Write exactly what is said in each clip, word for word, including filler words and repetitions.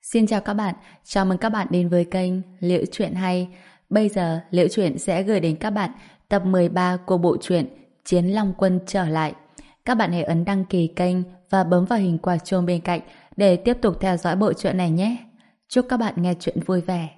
Xin chào các bạn, chào mừng các bạn đến với kênh Liệu Chuyện Hay. Bây giờ Liệu Chuyện sẽ gửi đến các bạn tập mười ba của bộ truyện Chiến Long Quân trở lại. Các bạn hãy ấn đăng ký kênh và bấm vào hình quả chuông bên cạnh để tiếp tục theo dõi bộ truyện này nhé. Chúc các bạn nghe chuyện vui vẻ.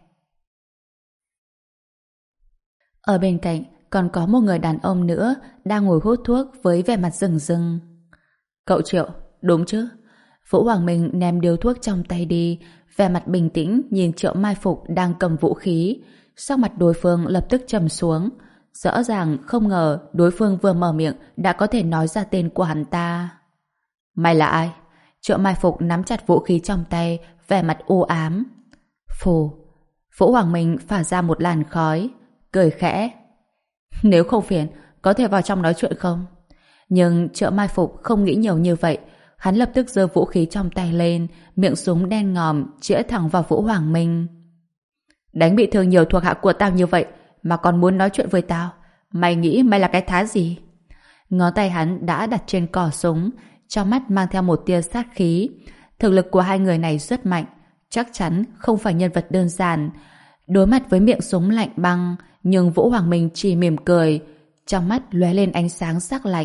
Ở bên cạnh còn có một người đàn ông nữa đang ngồi hút thuốc với vẻ mặt rừng rừng. Cậu Triệu, đúng chứ? Vũ Hoàng Minh ném điếu thuốc trong tay đi, vẻ mặt bình tĩnh nhìn Triệu Mai Phục đang cầm vũ khí. Sắc mặt đối phương lập tức trầm xuống. Rõ ràng không ngờ đối phương vừa mở miệng đã có thể nói ra tên của hắn ta. Mày là ai? Triệu Mai Phục nắm chặt vũ khí trong tay, vẻ mặt u ám. Phù. Vũ Hoàng Minh phả ra một làn khói, cười khẽ. Nếu không phiền, có thể vào trong nói chuyện không? Nhưng Triệu Mai Phục không nghĩ nhiều như vậy. Hắn lập tức giơ vũ khí trong tay lên, miệng súng đen ngòm chĩa thẳng vào Vũ Hoàng Minh. Đánh bị thương nhiều thuộc hạ của tao như vậy mà còn muốn nói chuyện với tao, mày nghĩ mày là cái thá gì? Ngón tay hắn đã đặt trên cò súng, trong mắt mang theo một tia sát khí. Thực lực của hai người này rất mạnh, chắc chắn không phải nhân vật đơn giản. Đối mặt với miệng súng lạnh băng, nhưng Vũ Hoàng Minh chỉ mỉm cười, trong mắt lóe lên ánh sáng sắc lạnh.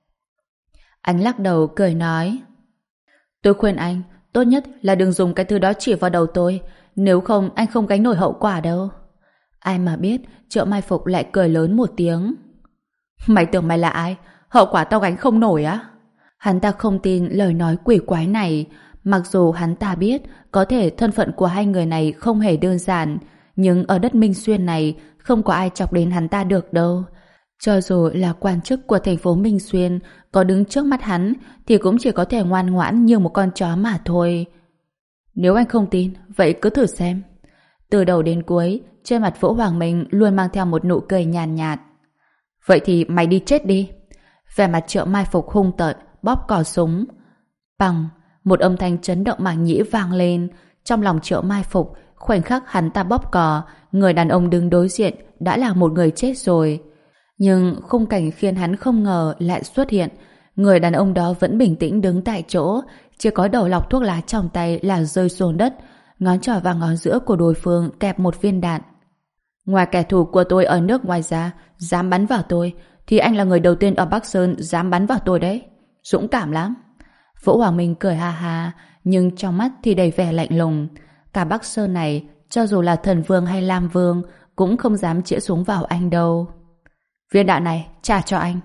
Anh lắc đầu cười nói, tôi khuyên anh tốt nhất là đừng dùng cái thứ đó chỉ vào đầu tôi, nếu không anh không gánh nổi hậu quả đâu. Ai mà biết Triệu Mai Phục lại cười lớn một tiếng. Mày tưởng mày là ai? Hậu quả tao gánh không nổi á? Hắn ta không tin lời nói quỷ quái này. Mặc dù hắn ta biết có thể thân phận của hai người này không hề đơn giản, nhưng ở đất Minh Xuyên này không có ai chọc đến hắn ta được đâu. Cho dù là quan chức của thành phố Minh Xuyên có đứng trước mắt hắn thì cũng chỉ có thể ngoan ngoãn như một con chó mà thôi. Nếu anh không tin, vậy cứ thử xem. Từ đầu đến cuối, trên mặt Vũ Hoàng Minh luôn mang theo một nụ cười nhàn nhạt, nhạt. Vậy thì mày đi chết đi. Vẻ mặt Triệu Mai Phục hung tợn, bóp cò súng. Bằng, một âm thanh chấn động màng nhĩ vang lên. Trong lòng Triệu Mai Phục, khoảnh khắc hắn ta bóp cò, người đàn ông đứng đối diện đã là một người chết rồi. Nhưng khung cảnh khiến hắn không ngờ lại xuất hiện. Người đàn ông đó vẫn bình tĩnh đứng tại chỗ, chỉ có đầu lọc thuốc lá trong tay là rơi xuống đất, ngón trỏ và ngón giữa của đối phương kẹp một viên đạn. Ngoài kẻ thù của tôi ở nước ngoài ra dám bắn vào tôi, thì anh là người đầu tiên ở Bắc Sơn dám bắn vào tôi đấy. Dũng cảm lắm. Vũ Hoàng Minh cười ha ha, nhưng trong mắt thì đầy vẻ lạnh lùng. Cả Bắc Sơn này, cho dù là Thần Vương hay Lam Vương, cũng không dám chĩa súng vào anh đâu. Viên đạn này trả cho anh.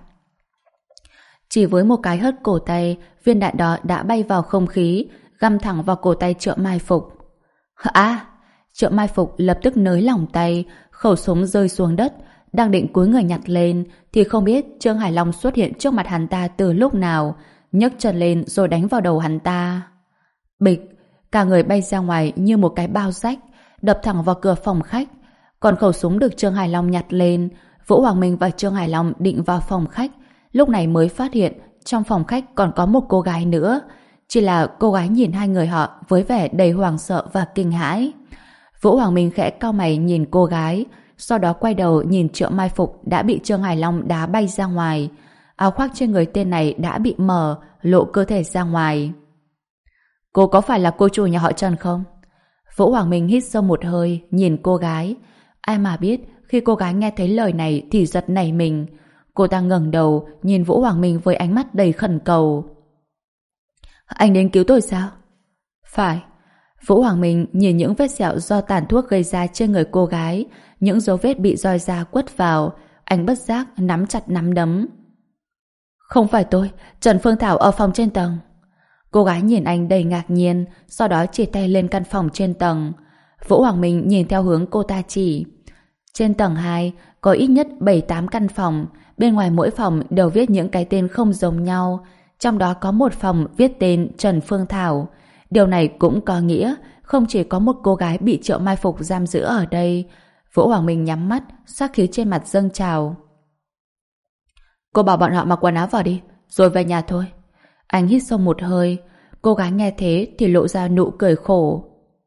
Chỉ với một cái hất cổ tay, viên đạn đó đã bay vào không khí, găm thẳng vào cổ tay Triệu Mai Phục. À! Triệu Mai Phục lập tức nới lỏng tay, khẩu súng rơi xuống đất, đang định cúi người nhặt lên thì không biết Trương Hải Long xuất hiện trước mặt hắn ta từ lúc nào, nhấc chân lên rồi đánh vào đầu hắn ta. Bịch! Cả người bay ra ngoài như một cái bao rách, đập thẳng vào cửa phòng khách. Còn khẩu súng được Trương Hải Long nhặt lên. Vũ Hoàng Minh và Trương Hải Long định vào phòng khách, lúc này mới phát hiện trong phòng khách còn có một cô gái nữa. Chỉ là cô gái nhìn hai người họ với vẻ đầy hoảng sợ và kinh hãi. Vũ Hoàng Minh khẽ cau mày nhìn cô gái, sau đó quay đầu nhìn Triệu Mai Phục đã bị Trương Hải Long đá bay ra ngoài. Áo khoác trên người tên này đã bị mở, lộ cơ thể ra ngoài. Cô có phải là cô chủ nhà họ Trần không? Vũ Hoàng Minh hít sâu một hơi, nhìn cô gái. Ai mà biết khi cô gái nghe thấy lời này thì giật nảy mình. Cô ta ngẩng đầu nhìn Vũ Hoàng Minh với ánh mắt đầy khẩn cầu. Anh đến cứu tôi sao? Phải. Vũ Hoàng Minh nhìn những vết sẹo do tàn thuốc gây ra trên người cô gái, những dấu vết bị roi da quất vào. Anh bất giác nắm chặt nắm đấm. Không phải tôi, Trần Phương Thảo ở phòng trên tầng. Cô gái nhìn anh đầy ngạc nhiên, sau đó chỉ tay lên căn phòng trên tầng. Vũ Hoàng Minh nhìn theo hướng cô ta chỉ. Trên tầng hai có ít nhất bảy tám căn phòng, bên ngoài mỗi phòng đều viết những cái tên không giống nhau, trong đó có một phòng viết tên Trần Phương Thảo. Điều này cũng có nghĩa không chỉ có một cô gái bị Triệu Mai Phục giam giữ ở đây. Vũ Hoàng Minh nhắm mắt, sát khí trên mặt dâng trào. Cô bảo bọn họ mặc quần áo vào đi, rồi về nhà thôi. Anh hít sâu một hơi. Cô gái nghe thế thì lộ ra nụ cười khổ.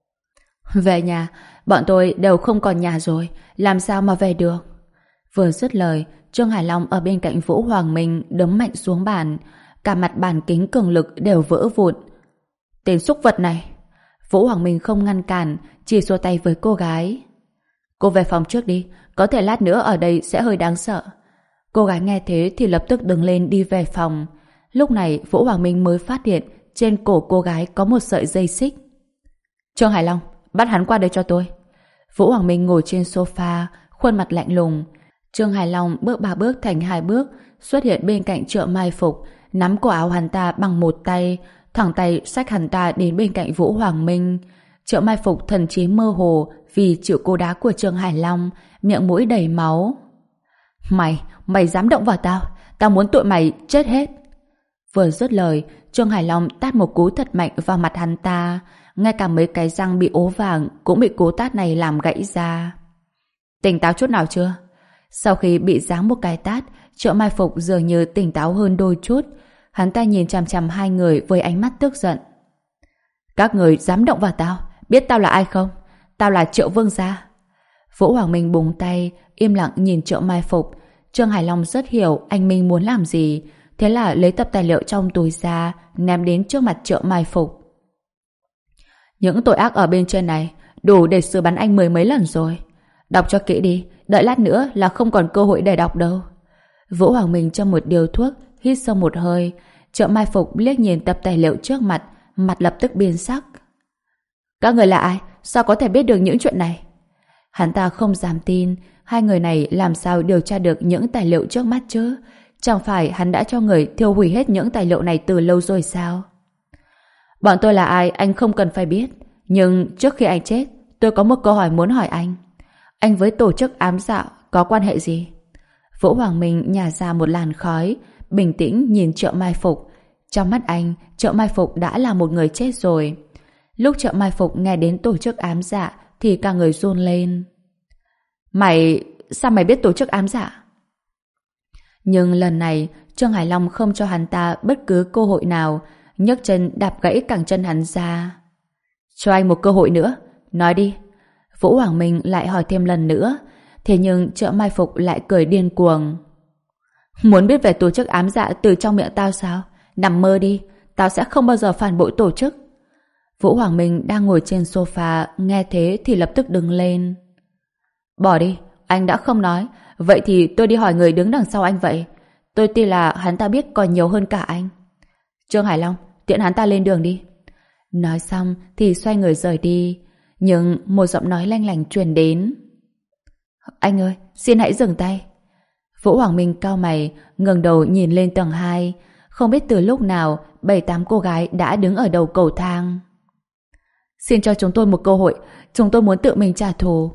Về nhà, bọn tôi đều không còn nhà rồi, làm sao mà về được? Vừa dứt lời, Trương Hải Long ở bên cạnh Vũ Hoàng Minh đấm mạnh xuống bàn, cả mặt bàn kính cường lực đều vỡ vụn. Tên xúc vật này! Vũ Hoàng Minh không ngăn cản, chỉ xua tay với cô gái. Cô về phòng trước đi, có thể lát nữa ở đây sẽ hơi đáng sợ. Cô gái nghe thế thì lập tức đứng lên đi về phòng. Lúc này Vũ Hoàng Minh mới phát hiện trên cổ cô gái có một sợi dây xích. Trương Hải Long, bắt hắn qua đây cho tôi. Vũ Hoàng Minh ngồi trên sofa, khuôn mặt lạnh lùng. Trương Hải Long bước ba bước thành hai bước, xuất hiện bên cạnh Triệu Mai Phục, nắm cổ áo hắn ta bằng một tay, thẳng tay xách hắn ta đến bên cạnh Vũ Hoàng Minh. Triệu Mai Phục thần trí mơ hồ vì chịu cú đá của Trương Hải Long, miệng mũi đầy máu. Mày, mày dám động vào tao, tao muốn tụi mày chết hết. Vừa dứt lời, Trương Hải Long tát một cú thật mạnh vào mặt hắn ta, ngay cả mấy cái răng bị ố vàng cũng bị cú tát này làm gãy ra. Tỉnh táo chút nào chưa? Sau khi bị giáng một cái tát, Triệu Mai Phục dường như tỉnh táo hơn đôi chút. Hắn ta nhìn chằm chằm hai người với ánh mắt tức giận. Các người dám động vào tao, biết tao là ai không? Tao là Triệu Vương gia. Vũ Hoàng Minh búng tay, im lặng nhìn Triệu Mai Phục. Trương Hải Long rất hiểu anh Minh muốn làm gì, thế là lấy tập tài liệu trong túi ra, ném đến trước mặt Triệu Mai Phục. Những tội ác ở bên trên này đủ để xử bắn anh mười mấy lần rồi. Đọc cho kỹ đi, đợi lát nữa là không còn cơ hội để đọc đâu. Vũ Hoàng Minh châm một điếu thuốc, hít sâu một hơi. Triệu Mai Phục liếc nhìn tập tài liệu trước mặt, mặt lập tức biến sắc. Các người là ai? Sao có thể biết được những chuyện này? Hắn ta không dám tin, hai người này làm sao điều tra được những tài liệu trước mắt chứ? Chẳng phải hắn đã cho người thiêu hủy hết những tài liệu này từ lâu rồi sao? Bọn tôi là ai anh không cần phải biết, nhưng trước khi anh chết, tôi có một câu hỏi muốn hỏi anh. Anh với tổ chức ám đạo có quan hệ gì? Vũ Hoàng Minh nhả ra một làn khói, bình tĩnh nhìn Triệu Mai Phục. Trong mắt anh, Triệu Mai Phục đã là một người chết rồi. Lúc Triệu Mai Phục nghe đến tổ chức ám dạ thì cả người run lên. Mày... sao mày biết tổ chức ám dạ? Nhưng lần này Trương Hải Long không cho hắn ta bất cứ cơ hội nào, nhấc chân đạp gãy cẳng chân hắn ra. Cho anh một cơ hội nữa, nói đi. Vũ Hoàng Minh lại hỏi thêm lần nữa, thế nhưng Triệu Mai Phục lại cười điên cuồng. Muốn biết về tổ chức ám dạ từ trong miệng tao sao? Nằm mơ đi, tao sẽ không bao giờ phản bội tổ chức. Vũ Hoàng Minh đang ngồi trên sofa, nghe thế thì lập tức đứng lên. Bỏ đi, anh đã không nói, vậy thì tôi đi hỏi người đứng đằng sau anh vậy. Tôi tin là hắn ta biết còn nhiều hơn cả anh. Trương Hải Long, tiện hắn ta lên đường đi. Nói xong thì xoay người rời đi, nhưng một giọng nói lanh lảnh truyền đến. Anh ơi, xin hãy dừng tay. Vũ Hoàng Minh cau mày, ngẩng đầu nhìn lên tầng hai. Không biết từ lúc nào bảy tám cô gái đã đứng ở đầu cầu thang. Xin cho chúng tôi một cơ hội, chúng tôi muốn tự mình trả thù.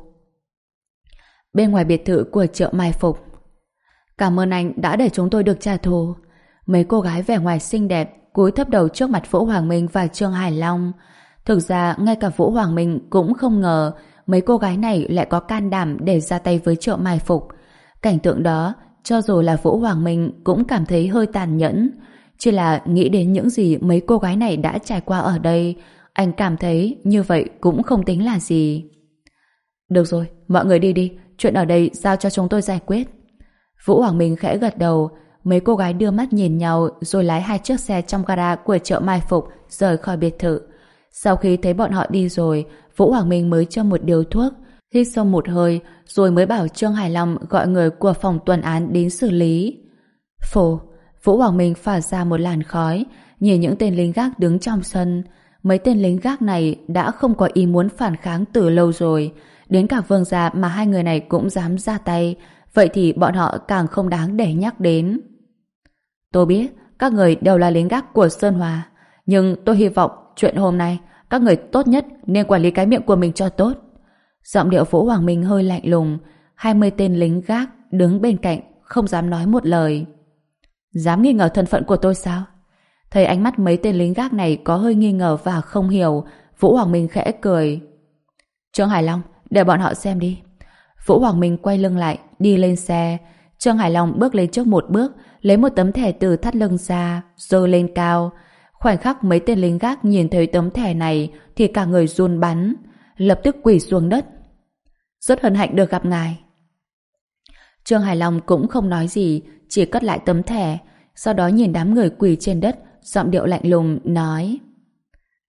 Bên ngoài biệt thự của Triệu Mai Phục. Cảm ơn anh đã để chúng tôi được trả thù. Mấy cô gái vẻ ngoài xinh đẹp cúi thấp đầu trước mặt Vũ Hoàng Minh và Trương Hải Long. Thực ra ngay cả Vũ Hoàng Minh cũng không ngờ mấy cô gái này lại có can đảm để ra tay với Triệu Mai Phục. Cảnh tượng đó, cho dù là Vũ Hoàng Minh cũng cảm thấy hơi tàn nhẫn. Chỉ là nghĩ đến những gì mấy cô gái này đã trải qua ở đây, anh cảm thấy như vậy cũng không tính là gì. Được rồi, mọi người đi đi, chuyện ở đây giao cho chúng tôi giải quyết. Vũ Hoàng Minh khẽ gật đầu, mấy cô gái đưa mắt nhìn nhau rồi lái hai chiếc xe trong gara của Triệu Mai Phục rời khỏi biệt thự. Sau khi thấy bọn họ đi rồi, Vũ Hoàng Minh mới cho một điếu thuốc, hít sâu một hơi rồi mới bảo Trương Hải Long gọi người của phòng tuần án đến xử lý. Phù, Vũ Hoàng Minh phả ra một làn khói, nhìn những tên lính gác đứng trong sân. Mấy tên lính gác này đã không có ý muốn phản kháng từ lâu rồi. Đến cả Vương gia mà hai người này cũng dám ra tay, vậy thì bọn họ càng không đáng để nhắc đến. Tôi biết các người đều là lính gác của Sơn Hòa, nhưng tôi hy vọng chuyện hôm nay các người tốt nhất nên quản lý cái miệng của mình cho tốt. Giọng điệu Vũ Hoàng Minh hơi lạnh lùng. Hai mươi tên lính gác đứng bên cạnh không dám nói một lời. Dám nghi ngờ thân phận của tôi sao? Thấy ánh mắt mấy tên lính gác này có hơi nghi ngờ và không hiểu, Vũ Hoàng Minh khẽ cười. Trương Hải Long, để bọn họ xem đi. Vũ Hoàng Minh quay lưng lại, đi lên xe. Trương Hải Long bước lên trước một bước, lấy một tấm thẻ từ thắt lưng ra, giơ lên cao. Khoảnh khắc mấy tên lính gác nhìn thấy tấm thẻ này thì cả người run bắn, lập tức quỳ xuống đất. Rất hân hạnh được gặp ngài. Trương Hải Long cũng không nói gì, chỉ cất lại tấm thẻ, sau đó nhìn đám người quỳ trên đất, giọng điệu lạnh lùng nói: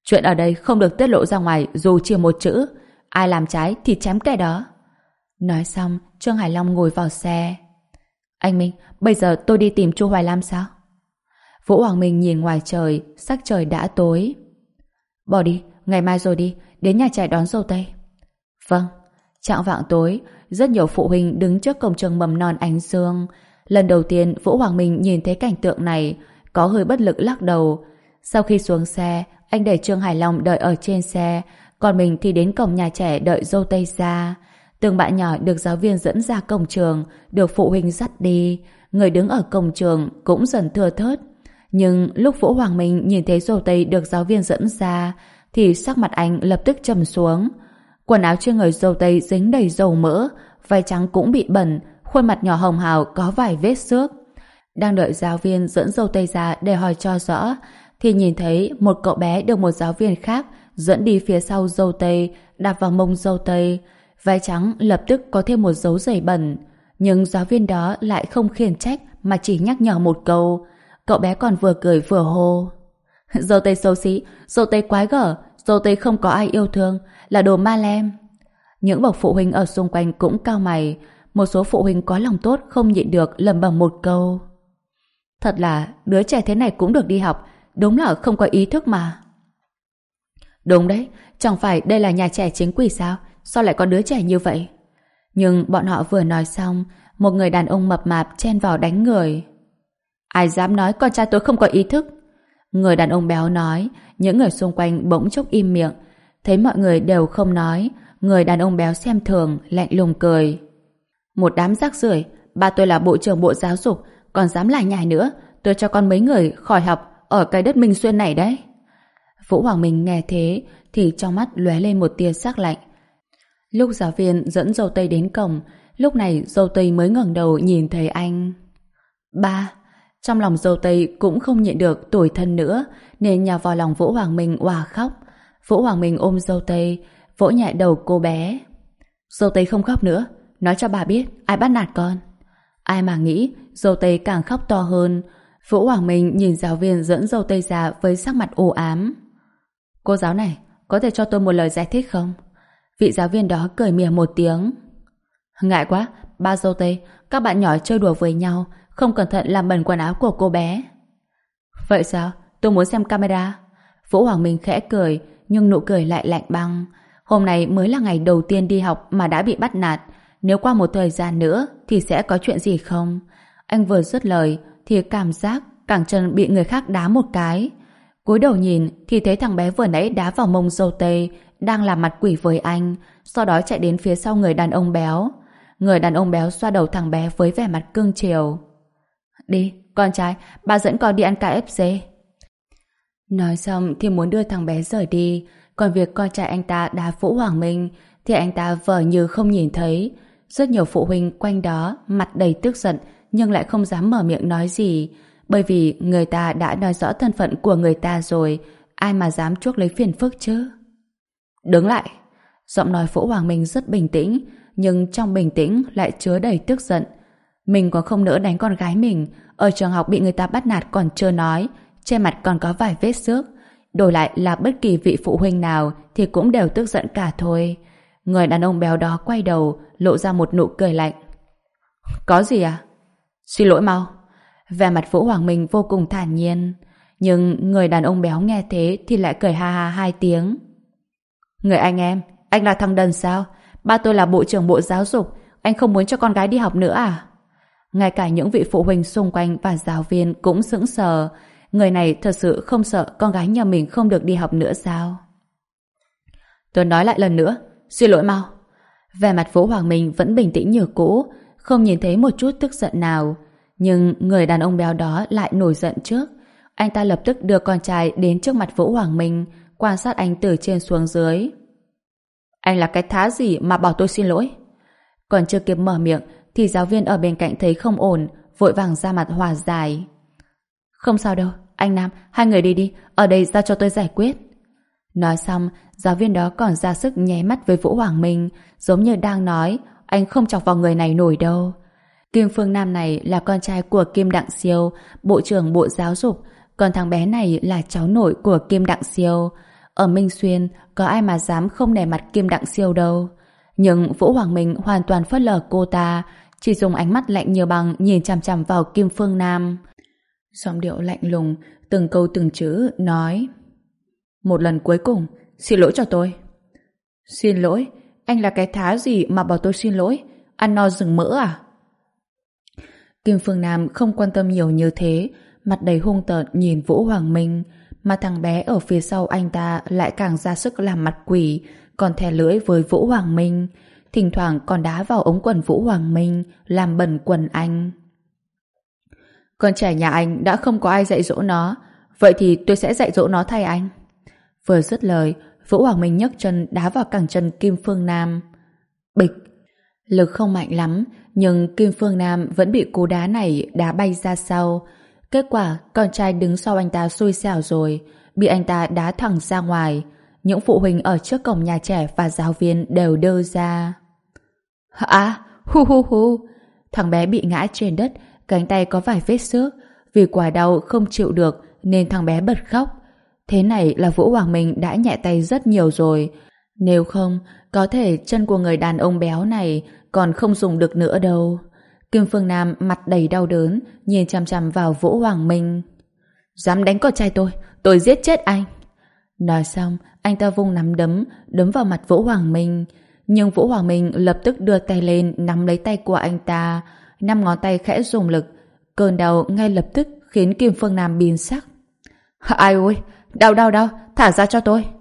Chuyện ở đây không được tiết lộ ra ngoài dù chỉ một chữ. Ai làm trái thì chém kẻ đó. Nói xong, Trương Hải Long ngồi vào xe. Anh Minh, bây giờ tôi đi tìm Chu Hoài Lam sao? Vũ Hoàng Minh nhìn ngoài trời, sắc trời đã tối. Bỏ đi, ngày mai rồi đi, đến nhà trẻ đón dâu tây. Vâng. Chạng vạng tối, rất nhiều phụ huynh đứng trước cổng trường mầm non Ánh Dương. Lần đầu tiên Vũ Hoàng Minh nhìn thấy cảnh tượng này, có hơi bất lực lắc đầu. Sau khi xuống xe, anh để Trương Hải Long đợi ở trên xe, còn mình thì đến cổng nhà trẻ đợi dâu tây ra. Từng bạn nhỏ được giáo viên dẫn ra cổng trường, được phụ huynh dắt đi. Người đứng ở cổng trường cũng dần thưa thớt. Nhưng lúc Vũ Hoàng Minh nhìn thấy dâu tây được giáo viên dẫn ra, thì sắc mặt anh lập tức trầm xuống. Quần áo trên người dâu tây dính đầy dầu mỡ, váy trắng cũng bị bẩn, khuôn mặt nhỏ hồng hào có vài vết xước. Đang đợi giáo viên dẫn dâu tây ra để hỏi cho rõ, thì nhìn thấy một cậu bé được một giáo viên khác dẫn đi phía sau dâu tây, đạp vào mông dâu tây. Váy trắng lập tức có thêm một dấu giày bẩn. Nhưng giáo viên đó lại không khiển trách mà chỉ nhắc nhở một câu. Cậu bé còn vừa cười vừa hô: dâu tây xấu xí, dâu tây quái gở, dâu tây không có ai yêu thương, là đồ ma lem. Những bậc phụ huynh ở xung quanh cũng cau mày. Một số phụ huynh có lòng tốt không nhịn được lẩm bẩm một câu: thật là đứa trẻ thế này cũng được đi học, đúng là không có ý thức mà. Đúng đấy, chẳng phải đây là nhà trẻ chính quy sao? Sao lại có đứa trẻ như vậy? Nhưng bọn họ vừa nói xong, một người đàn ông mập mạp chen vào đánh người. Ai dám nói con trai tôi không có ý thức? Người đàn ông béo nói. Những người xung quanh bỗng chốc im miệng. Thấy mọi người đều không nói, người đàn ông béo xem thường, lạnh lùng cười. Một đám rác rưởi, ba tôi là bộ trưởng bộ giáo dục, còn dám lại nhải nữa, tôi cho con mấy người khỏi học ở cái đất Minh Xuyên này đấy. Vũ Hoàng Minh nghe thế thì trong mắt lóe lên một tia sắc lạnh. Lúc giáo viên dẫn dâu tây đến cổng, lúc này dâu tây mới ngẩng đầu nhìn thấy anh. Ba. Trong lòng dâu tây cũng không nhịn được tủi thân nữa, nên nhào vào lòng Vũ Hoàng Minh òa khóc. Vũ Hoàng Minh ôm dâu tây, vỗ nhẹ đầu cô bé. Dâu tây không khóc nữa, nói cho bà biết ai bắt nạt con. Ai mà nghĩ dâu tây càng khóc to hơn. Vũ Hoàng Minh nhìn giáo viên dẫn dâu tây ra với sắc mặt u ám. Cô giáo này, có thể cho tôi một lời giải thích không? Vị giáo viên đó cười mỉa một tiếng. Ngại quá, ba dâu tây, các bạn nhỏ chơi đùa với nhau, không cẩn thận làm bẩn quần áo của cô bé. Vậy sao? Tôi muốn xem camera. Vũ Hoàng Minh khẽ cười, nhưng nụ cười lại lạnh băng. Hôm nay mới là ngày đầu tiên đi học mà đã bị bắt nạt. Nếu qua một thời gian nữa thì sẽ có chuyện gì không? Anh vừa dứt lời thì cảm giác cẳng chân bị người khác đá một cái. Cúi đầu nhìn thì thấy thằng bé vừa nãy đá vào mông dâu tây đang làm mặt quỷ với anh, sau đó chạy đến phía sau người đàn ông béo. Người đàn ông béo xoa đầu thằng bé với vẻ mặt cưng chiều. Đi, con trai, ba dẫn con đi ăn ca ép xê. Nói xong thì muốn đưa thằng bé rời đi, còn việc con trai anh ta đá Vũ Hoàng Minh thì anh ta vờ như không nhìn thấy. Rất nhiều phụ huynh quanh đó mặt đầy tức giận nhưng lại không dám mở miệng nói gì, bởi vì người ta đã nói rõ thân phận của người ta rồi, ai mà dám chuốc lấy phiền phức chứ. Đứng lại. Giọng nói Vũ Hoàng Minh rất bình tĩnh, nhưng trong bình tĩnh lại chứa đầy tức giận. Mình còn không nỡ đánh con gái mình, ở trường học bị người ta bắt nạt còn chưa nói, trên mặt còn có vài vết xước. Đổi lại là bất kỳ vị phụ huynh nào thì cũng đều tức giận cả thôi. Người đàn ông béo đó quay đầu, lộ ra một nụ cười lạnh. Có gì à? Xin lỗi mau. Vẻ mặt Vũ Hoàng Minh vô cùng thản nhiên. Nhưng người đàn ông béo nghe thế thì lại cười ha ha hai tiếng. Người anh em, anh là thằng đần sao? Ba tôi là bộ trưởng bộ giáo dục, anh không muốn cho con gái đi học nữa à? Ngay cả những vị phụ huynh xung quanh và giáo viên cũng sững sờ. Người này thật sự không sợ con gái nhà mình không được đi học nữa sao? Tôi nói lại lần nữa, xin lỗi mau. Vẻ mặt Vũ Hoàng Minh vẫn bình tĩnh như cũ, không nhìn thấy một chút tức giận nào. Nhưng người đàn ông béo đó lại nổi giận trước. Anh ta lập tức đưa con trai đến trước mặt Vũ Hoàng Minh, quan sát anh từ trên xuống dưới. Anh là cái thá gì mà bảo tôi xin lỗi? Còn chưa kịp mở miệng thì giáo viên ở bên cạnh thấy không ổn, vội vàng ra mặt hòa giải. Không sao đâu, anh Nam, hai người đi đi, ở đây giao cho tôi giải quyết. Nói xong, giáo viên đó còn ra sức nháy mắt với Vũ Hoàng Minh, giống như đang nói, anh không chọc vào người này nổi đâu. Kim Phương Nam này là con trai của Kim Đặng Siêu, bộ trưởng bộ giáo dục, còn thằng bé này là cháu nội của Kim Đặng Siêu. ở Minh Xuyên có ai mà dám không nể mặt Kim Đặng Siêu đâu. Nhưng Vũ Hoàng Minh hoàn toàn phớt lờ cô ta, chỉ dùng ánh mắt lạnh như băng nhìn chằm chằm vào Kim Phương Nam. Giọng điệu lạnh lùng, từng câu từng chữ nói: một lần cuối cùng, xin lỗi cho tôi. Xin lỗi? Anh là cái thá gì mà bảo tôi xin lỗi? Ăn no rừng mỡ à? Kim Phương Nam không quan tâm nhiều như thế, mặt đầy hung tợn nhìn Vũ Hoàng Minh, mà thằng bé ở phía sau anh ta lại càng ra sức làm mặt quỷ, còn thè lưỡi với Vũ Hoàng Minh, thỉnh thoảng còn đá vào ống quần Vũ Hoàng Minh, làm bẩn quần anh. Con trẻ nhà anh đã không có ai dạy dỗ nó, vậy thì tôi sẽ dạy dỗ nó thay anh. Vừa dứt lời, Vũ Hoàng Minh nhấc chân đá vào cẳng chân Kim Phương Nam. Bịch! Lực không mạnh lắm, nhưng Kim Phương Nam vẫn bị cú đá này đá bay ra sau. Kết quả, con trai đứng sau anh ta xui xẻo rồi, bị anh ta đá thẳng ra ngoài. Những phụ huynh ở trước cổng nhà trẻ và giáo viên đều đơ ra. À, hu hu hu! Thằng bé bị ngã trên đất, cánh tay có vài vết xước. Vì quả đau không chịu được nên thằng bé bật khóc. Thế này là Vũ Hoàng Minh đã nhẹ tay rất nhiều rồi. Nếu không, có thể chân của người đàn ông béo này còn không dùng được nữa đâu. Kim Phương Nam mặt đầy đau đớn, nhìn chằm chằm vào Vũ Hoàng Minh. Dám đánh con trai tôi, tôi giết chết anh. Nói xong, anh ta vung nắm đấm, đấm vào mặt Vũ Hoàng Minh. Nhưng Vũ Hoàng Minh lập tức đưa tay lên nắm lấy tay của anh ta, năm ngón tay khẽ dùng lực. Cơn đau ngay lập tức khiến Kim Phương Nam biến sắc. Ai ôi, đau đau đau, thả ra cho tôi.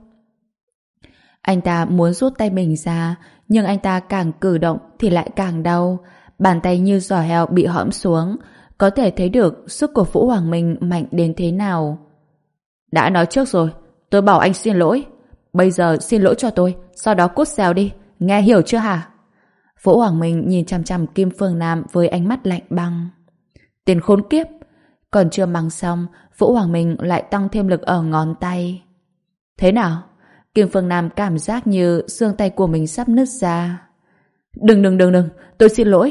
Anh ta muốn rút tay mình ra, nhưng anh ta càng cử động thì lại càng đau. Bàn tay như giò heo bị hõm xuống, có thể thấy được sức của Vũ Hoàng Minh mạnh đến thế nào. Đã nói trước rồi, tôi bảo anh xin lỗi. Bây giờ xin lỗi cho tôi, sau đó cút xèo đi, nghe hiểu chưa hả? Vũ Hoàng Minh nhìn chằm chằm Kim Phương Nam với ánh mắt lạnh băng. Tên khốn kiếp! Còn chưa mắng xong, Vũ Hoàng Minh lại tăng thêm lực ở ngón tay. Thế nào? Kim Phương Nam cảm giác như xương tay của mình sắp nứt ra. Đừng đừng đừng đừng, tôi xin lỗi.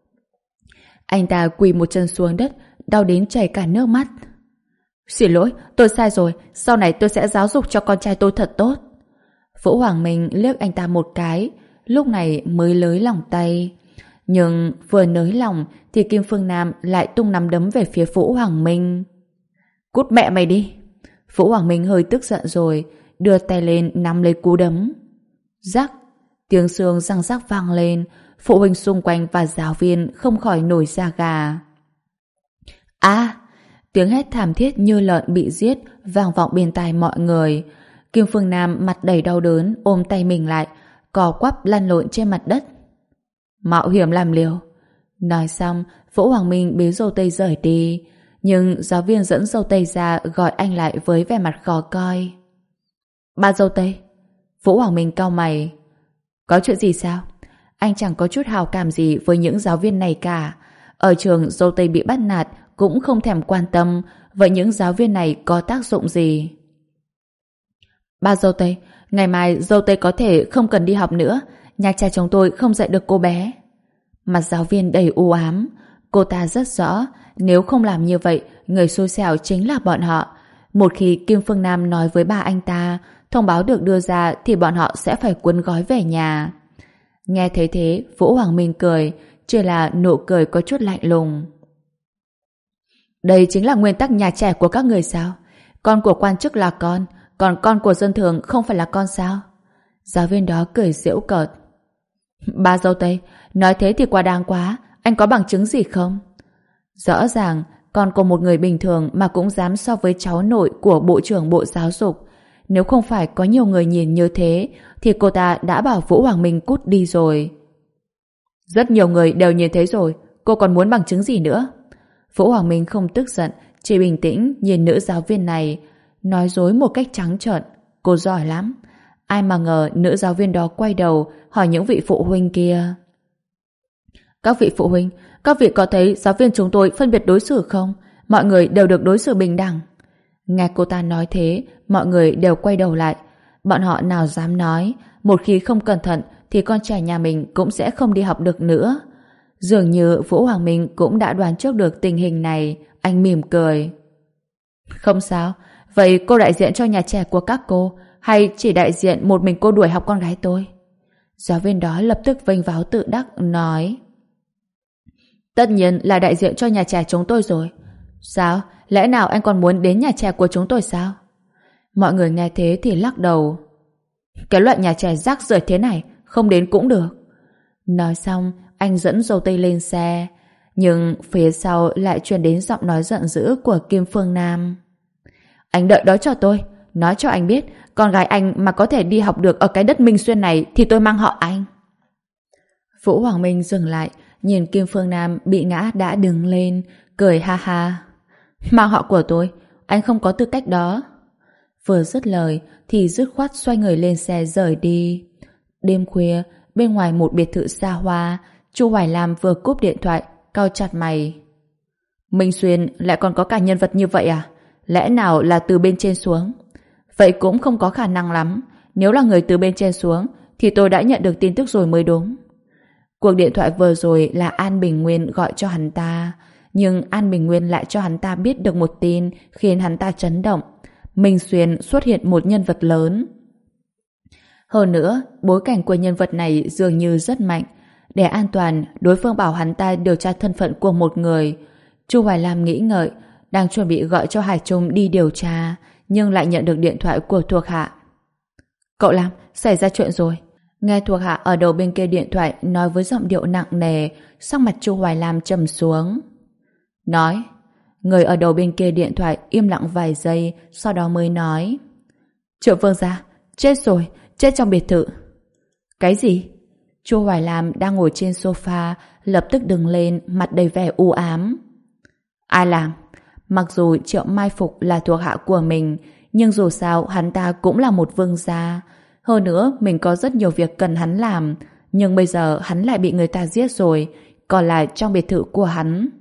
Anh ta quỳ một chân xuống đất, đau đến chảy cả nước mắt. Xin lỗi, tôi sai rồi, sau này tôi sẽ giáo dục cho con trai tôi thật tốt. Vũ Hoàng Minh liếc anh ta một cái, lúc này mới nới lỏng tay. Nhưng vừa nới lỏng thì Kim Phương Nam lại tung nắm đấm về phía Vũ Hoàng Minh. Cút mẹ mày đi! Vũ Hoàng Minh hơi tức giận rồi, đưa tay lên nắm lấy cú đấm. Rắc! Tiếng xương răng rắc vang lên, phụ huynh xung quanh và giáo viên không khỏi nổi da gà. À! Tiếng hét thảm thiết như lợn bị giết vang vọng bên tai mọi người. Kim Phương Nam mặt đầy đau đớn ôm tay mình lại, cò quắp lăn lộn trên mặt đất. Mạo hiểm làm liều. Nói xong, Vũ Hoàng Minh bế dâu tây rời đi, nhưng giáo viên dẫn dâu tây ra gọi anh lại với vẻ mặt khó coi. Ba dâu tây. Vũ Hoàng Minh cau mày. Có chuyện gì sao? Anh chẳng có chút hào cảm gì với những giáo viên này cả. Ở trường dâu tây bị bắt nạt cũng không thèm quan tâm, vậy những giáo viên này có tác dụng gì? Ba dâu tây, ngày mai dâu tây có thể không cần đi học nữa, nhà cha chồng tôi không dạy được cô bé. Mặt giáo viên đầy u ám. Cô ta rất rõ, nếu không làm như vậy, người xui xẻo chính là bọn họ. Một khi Kim Phương Nam nói với ba anh ta, thông báo được đưa ra thì bọn họ sẽ phải cuốn gói về nhà. Nghe thấy thế, Vũ Hoàng Minh cười, chỉ là nụ cười có chút lạnh lùng. Đây chính là nguyên tắc nhà trẻ của các người sao? Con của quan chức là con, còn con của dân thường không phải là con sao? Giáo viên đó cười giễu cợt. Ba dâu tây, nói thế thì quá đáng quá, anh có bằng chứng gì không? Rõ ràng, con của một người bình thường mà cũng dám so với cháu nội của Bộ trưởng Bộ Giáo dục. Nếu không phải có nhiều người nhìn như thế, thì cô ta đã bảo Vũ Hoàng Minh cút đi rồi. Rất nhiều người đều nhìn thấy rồi, cô còn muốn bằng chứng gì nữa? Vũ Hoàng Minh không tức giận, chỉ bình tĩnh nhìn nữ giáo viên này, nói dối một cách trắng trợn. Cô giỏi lắm. Ai mà ngờ nữ giáo viên đó quay đầu hỏi những vị phụ huynh kia. Các vị phụ huynh, các vị có thấy giáo viên chúng tôi phân biệt đối xử không? Mọi người đều được đối xử bình đẳng. Nghe cô ta nói thế, mọi người đều quay đầu lại. Bọn họ nào dám nói, một khi không cẩn thận thì con trẻ nhà mình cũng sẽ không đi học được nữa. Dường như Vũ Hoàng Minh cũng đã đoán trước được tình hình này. Anh mỉm cười. Không sao, vậy cô đại diện cho nhà trẻ của các cô, hay chỉ đại diện một mình cô đuổi học con gái tôi? Giáo viên đó lập tức vênh váo tự đắc nói: Tất nhiên là đại diện cho nhà trẻ chúng tôi rồi. Sao? Lẽ nào anh còn muốn đến nhà trẻ của chúng tôi sao? Mọi người nghe thế thì lắc đầu. Cái loại nhà trẻ rác rưởi thế này không đến cũng được. Nói xong, anh dẫn dâu tây lên xe. Nhưng phía sau lại truyền đến giọng nói giận dữ của Kim Phương Nam. Anh đợi đó cho tôi. Nói cho anh biết, con gái anh mà có thể đi học được ở cái đất Minh Xuyên này thì tôi mang họ anh. Vũ Hoàng Minh dừng lại, nhìn Kim Phương Nam bị ngã đã đứng lên, cười ha ha. Mang họ của tôi, anh không có tư cách đó. Vừa dứt lời thì dứt khoát xoay người lên xe rời đi. Đêm khuya, bên ngoài một biệt thự xa hoa, Chu Hoài Lam vừa cúp điện thoại, cau chặt mày. Minh Xuyên lại còn có cả nhân vật như vậy à? Lẽ nào là từ bên trên xuống? Vậy cũng không có khả năng lắm. Nếu là người từ bên trên xuống thì tôi đã nhận được tin tức rồi mới đúng. Cuộc điện thoại vừa rồi là An Bình Nguyên gọi cho hắn ta. Nhưng An Bình Nguyên lại cho hắn ta biết được một tin khiến hắn ta chấn động. Minh Xuyên xuất hiện một nhân vật lớn. Hơn nữa, bối cảnh của nhân vật này dường như rất mạnh. Để an toàn, đối phương bảo hắn ta điều tra thân phận của một người. Chu Hoài Lam nghĩ ngợi, đang chuẩn bị gọi cho Hải Trung đi điều tra, nhưng lại nhận được điện thoại của thuộc hạ. Cậu Lam, xảy ra chuyện rồi. Nghe thuộc hạ ở đầu bên kia điện thoại nói với giọng điệu nặng nề, sắc mặt Chu Hoài Lam trầm xuống. Nói. Người ở đầu bên kia điện thoại im lặng vài giây, sau đó mới nói. Triệu Vương gia, chết rồi, chết trong biệt thự. Cái gì? Chu Hoài Lam đang ngồi trên sofa, lập tức đứng lên, mặt đầy vẻ u ám. Ai làm? Mặc dù Triệu Mai Phục là thuộc hạ của mình, nhưng dù sao hắn ta cũng là một vương gia. Hơn nữa, mình có rất nhiều việc cần hắn làm, nhưng bây giờ hắn lại bị người ta giết rồi, còn lại trong biệt thự của hắn.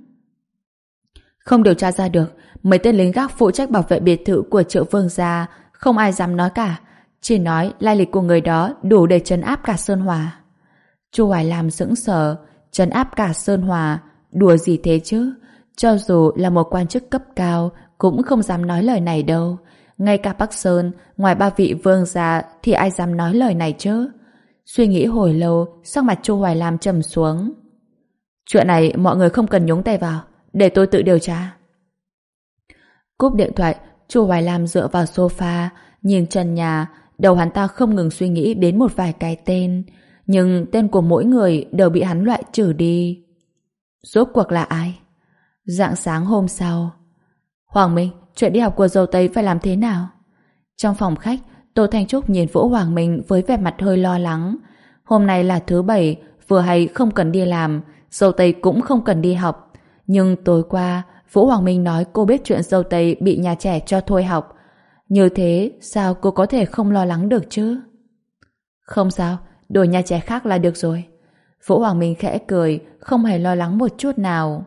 Không điều tra ra được, mấy tên lính gác phụ trách bảo vệ biệt thự của Triệu Vương gia, không ai dám nói cả, chỉ nói lai lịch của người đó đủ để trấn áp cả Sơn Hòa. Chu Hoài Lam sững sờ, trấn áp cả Sơn Hòa, đùa gì thế chứ? Cho dù là một quan chức cấp cao cũng không dám nói lời này đâu. Ngay cả Bắc Sơn, ngoài ba vị vương gia thì ai dám nói lời này chứ? Suy nghĩ hồi lâu, sắc mặt Chu Hoài Lam trầm xuống. Chuyện này mọi người không cần nhúng tay vào, để tôi tự điều tra. Cúp điện thoại, Chu Hoài Lam dựa vào sofa, nhìn trần nhà, đầu hắn ta không ngừng suy nghĩ đến một vài cái tên, nhưng tên của mỗi người đều bị hắn loại trừ đi. Rốt cuộc là ai? Rạng sáng hôm sau. Hoàng Minh, chuyện đi học của dâu Tây phải làm thế nào? Trong phòng khách, Tô Thanh Trúc nhìn Vũ Hoàng Minh với vẻ mặt hơi lo lắng. Hôm nay là thứ bảy, vừa hay không cần đi làm, dâu Tây cũng không cần đi học. Nhưng tối qua, Vũ Hoàng Minh nói cô biết chuyện dâu Tây bị nhà trẻ cho thôi học. Như thế, sao cô có thể không lo lắng được chứ? Không sao, đổi nhà trẻ khác là được rồi. Vũ Hoàng Minh khẽ cười, không hề lo lắng một chút nào.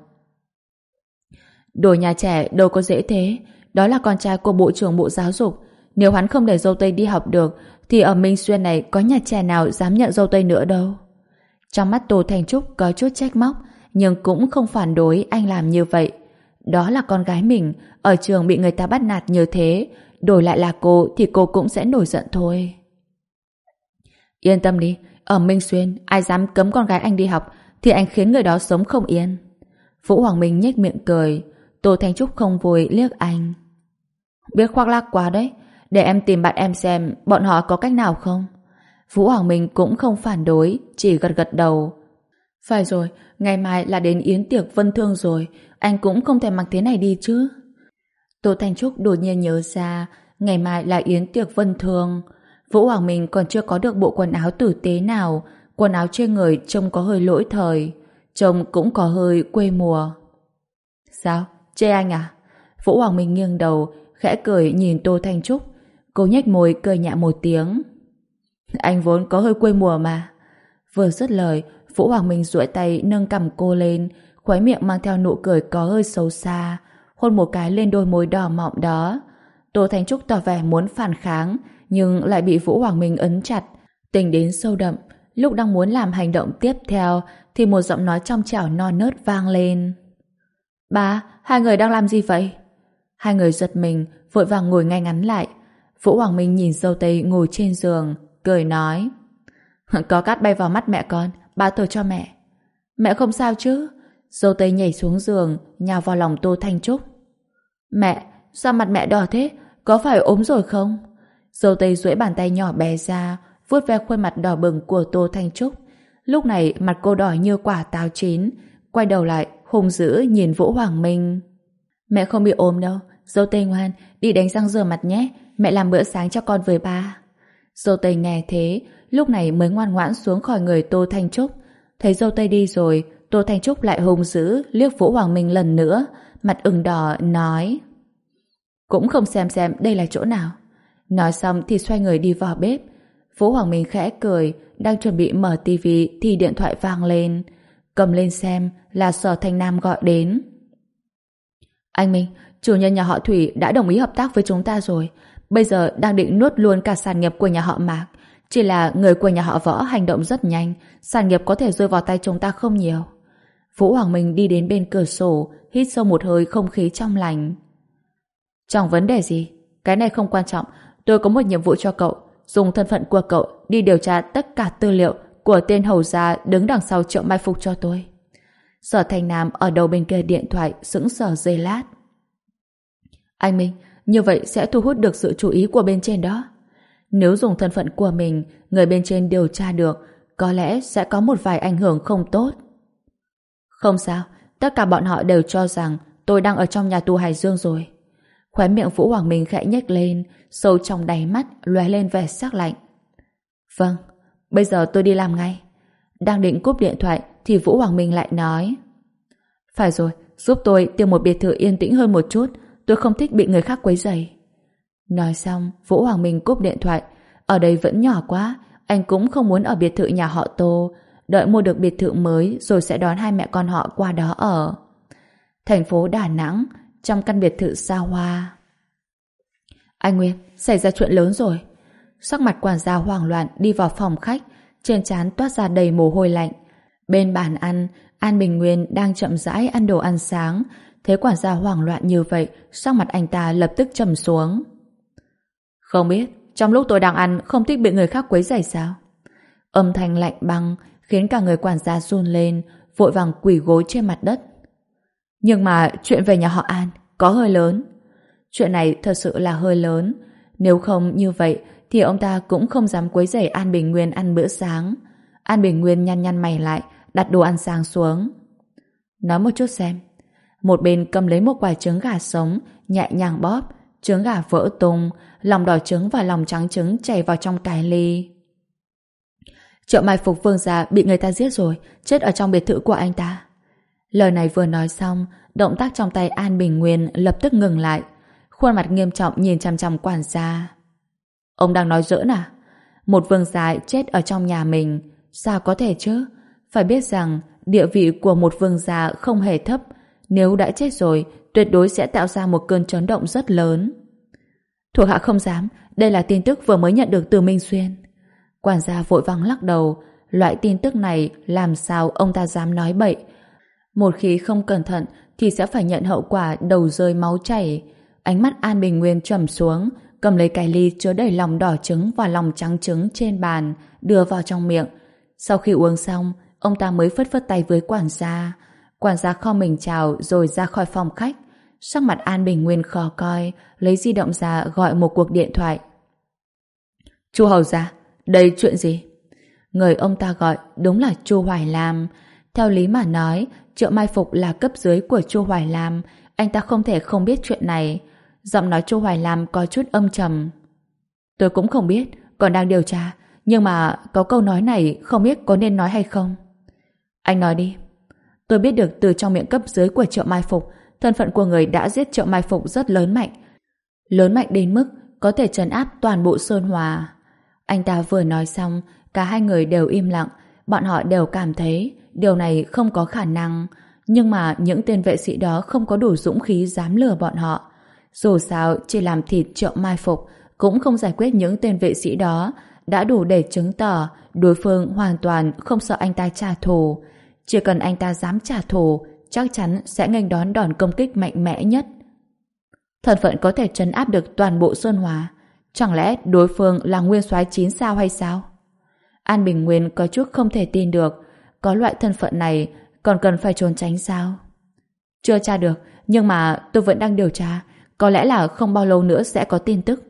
Đổi nhà trẻ đâu có dễ thế, đó là con trai của Bộ trưởng Bộ Giáo dục. Nếu hắn không để dâu Tây đi học được, thì ở Minh Xuyên này có nhà trẻ nào dám nhận dâu Tây nữa đâu. Trong mắt Tô Thanh Trúc có chút trách móc, nhưng cũng không phản đối anh làm như vậy. Đó là con gái mình, ở trường bị người ta bắt nạt như thế, đổi lại là cô thì cô cũng sẽ nổi giận thôi. Yên tâm đi, ở Minh Xuyên ai dám cấm con gái anh đi học thì anh khiến người đó sống không yên. Vũ Hoàng Minh nhếch miệng cười. Tô Thanh Trúc không vui liếc anh. Biết khoác lác quá đấy, để em tìm bạn em xem bọn họ có cách nào không. Vũ Hoàng Minh cũng không phản đối, chỉ gật gật đầu. Phải rồi, ngày mai là đến yến tiệc Vân Thương rồi, anh cũng không thể mặc thế này đi chứ. Tô Thanh Trúc đột nhiên nhớ ra, ngày mai là yến tiệc Vân Thương. Vũ Hoàng Minh còn chưa có được bộ quần áo tử tế nào, quần áo trên người trông có hơi lỗi thời, trông cũng có hơi quê mùa. Sao? Chê anh à? Vũ Hoàng Minh nghiêng đầu, khẽ cười nhìn Tô Thanh Trúc. Cô nhếch môi cười nhẹ một tiếng. Anh vốn có hơi quê mùa mà. Vừa dứt lời, Vũ Hoàng Minh duỗi tay nâng cằm cô lên, khóe miệng mang theo nụ cười có hơi xấu xa, hôn một cái lên đôi môi đỏ mọng đó. Tô Thanh Trúc tỏ vẻ muốn phản kháng, nhưng lại bị Vũ Hoàng Minh ấn chặt, tình đến sâu đậm. Lúc đang muốn làm hành động tiếp theo, thì một giọng nói trong trẻo non nớt vang lên. Ba, hai người đang làm gì vậy? Hai người giật mình, vội vàng ngồi ngay ngắn lại. Vũ Hoàng Minh nhìn dâu tây ngồi trên giường, cười nói: Có cát bay vào mắt mẹ con, ba thổi cho mẹ. Mẹ không sao chứ? Dâu tây nhảy xuống giường, nhào vào lòng Tô Thanh Trúc. Mẹ, sao mặt mẹ đỏ thế? Có phải ốm rồi không? Dâu tây duỗi bàn tay nhỏ bé ra, vuốt ve khuôn mặt đỏ bừng của Tô Thanh Trúc. Lúc này mặt cô đỏ như quả táo chín, quay đầu lại hung dữ nhìn Vũ Hoàng Minh. Mẹ không bị ốm đâu, dâu tây ngoan, đi đánh răng rửa mặt nhé, mẹ làm bữa sáng cho con với ba. Dâu tây nghe thế, lúc này mới ngoan ngoãn xuống khỏi người Tô Thanh Trúc. Thấy dâu tây đi rồi, Tô Thanh Trúc lại hung dữ liếc Vũ Hoàng Minh lần nữa, mặt ửng đỏ nói: Cũng không xem xem đây là chỗ nào. Nói xong thì xoay người đi vào bếp. Vũ Hoàng Minh khẽ cười, đang chuẩn bị mở tivi thì điện thoại vang lên. Cầm lên xem là Sở Thanh Nam gọi đến. Anh Minh, chủ nhân nhà họ Thủy đã đồng ý hợp tác với chúng ta rồi. Bây giờ đang định nuốt luôn cả sản nghiệp của nhà họ Mạc. Chỉ là người của nhà họ Võ hành động rất nhanh, sản nghiệp có thể rơi vào tay chúng ta không nhiều. Vũ Hoàng Minh đi đến bên cửa sổ, hít sâu một hơi không khí trong lành. Chẳng vấn đề gì, cái này không quan trọng. Tôi có một nhiệm vụ cho cậu, dùng thân phận của cậu đi điều tra tất cả tư liệu của tên hầu gia đứng đằng sau Triệu Mai Phục cho tôi. Sở Thanh Nam ở đầu bên kia điện thoại sững sờ giây lát. Anh Minh, như vậy sẽ thu hút được sự chú ý của bên trên đó. Nếu dùng thân phận của mình, người bên trên điều tra được, có lẽ sẽ có một vài ảnh hưởng không tốt. Không sao, tất cả bọn họ đều cho rằng tôi đang ở trong nhà tù Hải Dương rồi. Khóe miệng Vũ Hoàng Minh khẽ nhếch lên, sâu trong đáy mắt lóe lên vẻ sắc lạnh. Vâng, bây giờ tôi đi làm ngay. Đang định cúp điện thoại thì Vũ Hoàng Minh lại nói: Phải rồi, giúp tôi tìm một biệt thự yên tĩnh hơn một chút, tôi không thích bị người khác quấy rầy. Nói xong, Vũ Hoàng Minh cúp điện thoại. Ở đây vẫn nhỏ quá, anh cũng không muốn ở biệt thự nhà họ Tô. Đợi mua được biệt thự mới rồi sẽ đón hai mẹ con họ qua đó ở. Thành phố Đà Nẵng, trong căn biệt thự xa hoa. Anh Nguyên, xảy ra chuyện lớn rồi. Sắc mặt quản gia hoảng loạn đi vào phòng khách, trên trán toát ra đầy mồ hôi lạnh. Bên bàn ăn, An Bình Nguyên đang chậm rãi ăn đồ ăn sáng. Thấy quản gia hoảng loạn như vậy, sắc mặt anh ta lập tức trầm xuống. Không biết, trong lúc tôi đang ăn không thích bị người khác quấy rầy sao? Âm thanh lạnh băng khiến cả người quản gia run lên, vội vàng quỳ gối trên mặt đất. Nhưng mà chuyện về nhà họ An có hơi lớn. Chuyện này thật sự là hơi lớn. Nếu không như vậy thì ông ta cũng không dám quấy rầy An Bình Nguyên ăn bữa sáng. An Bình Nguyên nhăn nhăn mày lại, đặt đồ ăn sáng xuống. Nói một chút xem. Một bên cầm lấy một quả trứng gà sống, nhẹ nhàng bóp, trứng gà vỡ tung, lòng đỏ trứng và lòng trắng trứng chảy vào trong cái ly. Triệu Mai Phục vương gia bị người ta giết rồi, chết ở trong biệt thự của anh ta. Lời này vừa nói xong, động tác trong tay An Bình Nguyên lập tức ngừng lại, khuôn mặt nghiêm trọng nhìn chằm chằm quản gia. Ông đang nói giỡn à? Một vương gia chết ở trong nhà mình, sao có thể chứ? Phải biết rằng địa vị của một vương gia không hề thấp, nếu đã chết rồi, tuyệt đối sẽ tạo ra một cơn chấn động rất lớn. Thuộc hạ không dám, đây là tin tức vừa mới nhận được từ Minh Xuyên. Quản gia vội vàng lắc đầu, loại tin tức này làm sao ông ta dám nói bậy. Một khi không cẩn thận thì sẽ phải nhận hậu quả đầu rơi máu chảy. Ánh mắt An Bình Nguyên trầm xuống, cầm lấy cái ly chứa đầy lòng đỏ trứng và lòng trắng trứng trên bàn, đưa vào trong miệng. Sau khi uống xong, ông ta mới phất phất tay với quản gia. Quản gia kho mình chào rồi ra khỏi phòng khách. Sắc mặt An Bình Nguyên khó coi, lấy di động ra gọi một cuộc điện thoại. Chu hầu gia, đây chuyện gì? Người ông ta gọi đúng là Chu Hoài Lam. Theo lý mà nói, Triệu Mai Phục là cấp dưới của Chu Hoài Lam, anh ta không thể không biết chuyện này. Giọng nói Chu Hoài Lam có chút âm trầm. Tôi cũng không biết, còn đang điều tra, nhưng mà có câu nói này không biết có nên nói hay không. Anh nói đi. Tôi biết được từ trong miệng cấp dưới của Triệu Mai Phục, thân phận của người đã giết Triệu Mai Phục rất lớn mạnh. Lớn mạnh đến mức có thể trấn áp toàn bộ Sơn Hòa. Anh ta vừa nói xong, cả hai người đều im lặng. Bọn họ đều cảm thấy điều này không có khả năng. Nhưng mà những tên vệ sĩ đó không có đủ dũng khí dám lừa bọn họ. Dù sao, chỉ làm thịt Triệu Mai Phục cũng không giải quyết những tên vệ sĩ đó, đã đủ để chứng tỏ đối phương hoàn toàn không sợ anh ta trả thù. Chỉ cần anh ta dám trả thù, chắc chắn sẽ nghênh đón đòn công kích mạnh mẽ nhất. Thân phận có thể trấn áp được toàn bộ Sơn Hòa. Chẳng lẽ đối phương là nguyên soái chín sao hay sao? An Bình Nguyên có chút không thể tin được, có loại thân phận này còn cần phải trốn tránh sao? Chưa tra được, nhưng mà tôi vẫn đang điều tra, có lẽ là không bao lâu nữa sẽ có tin tức.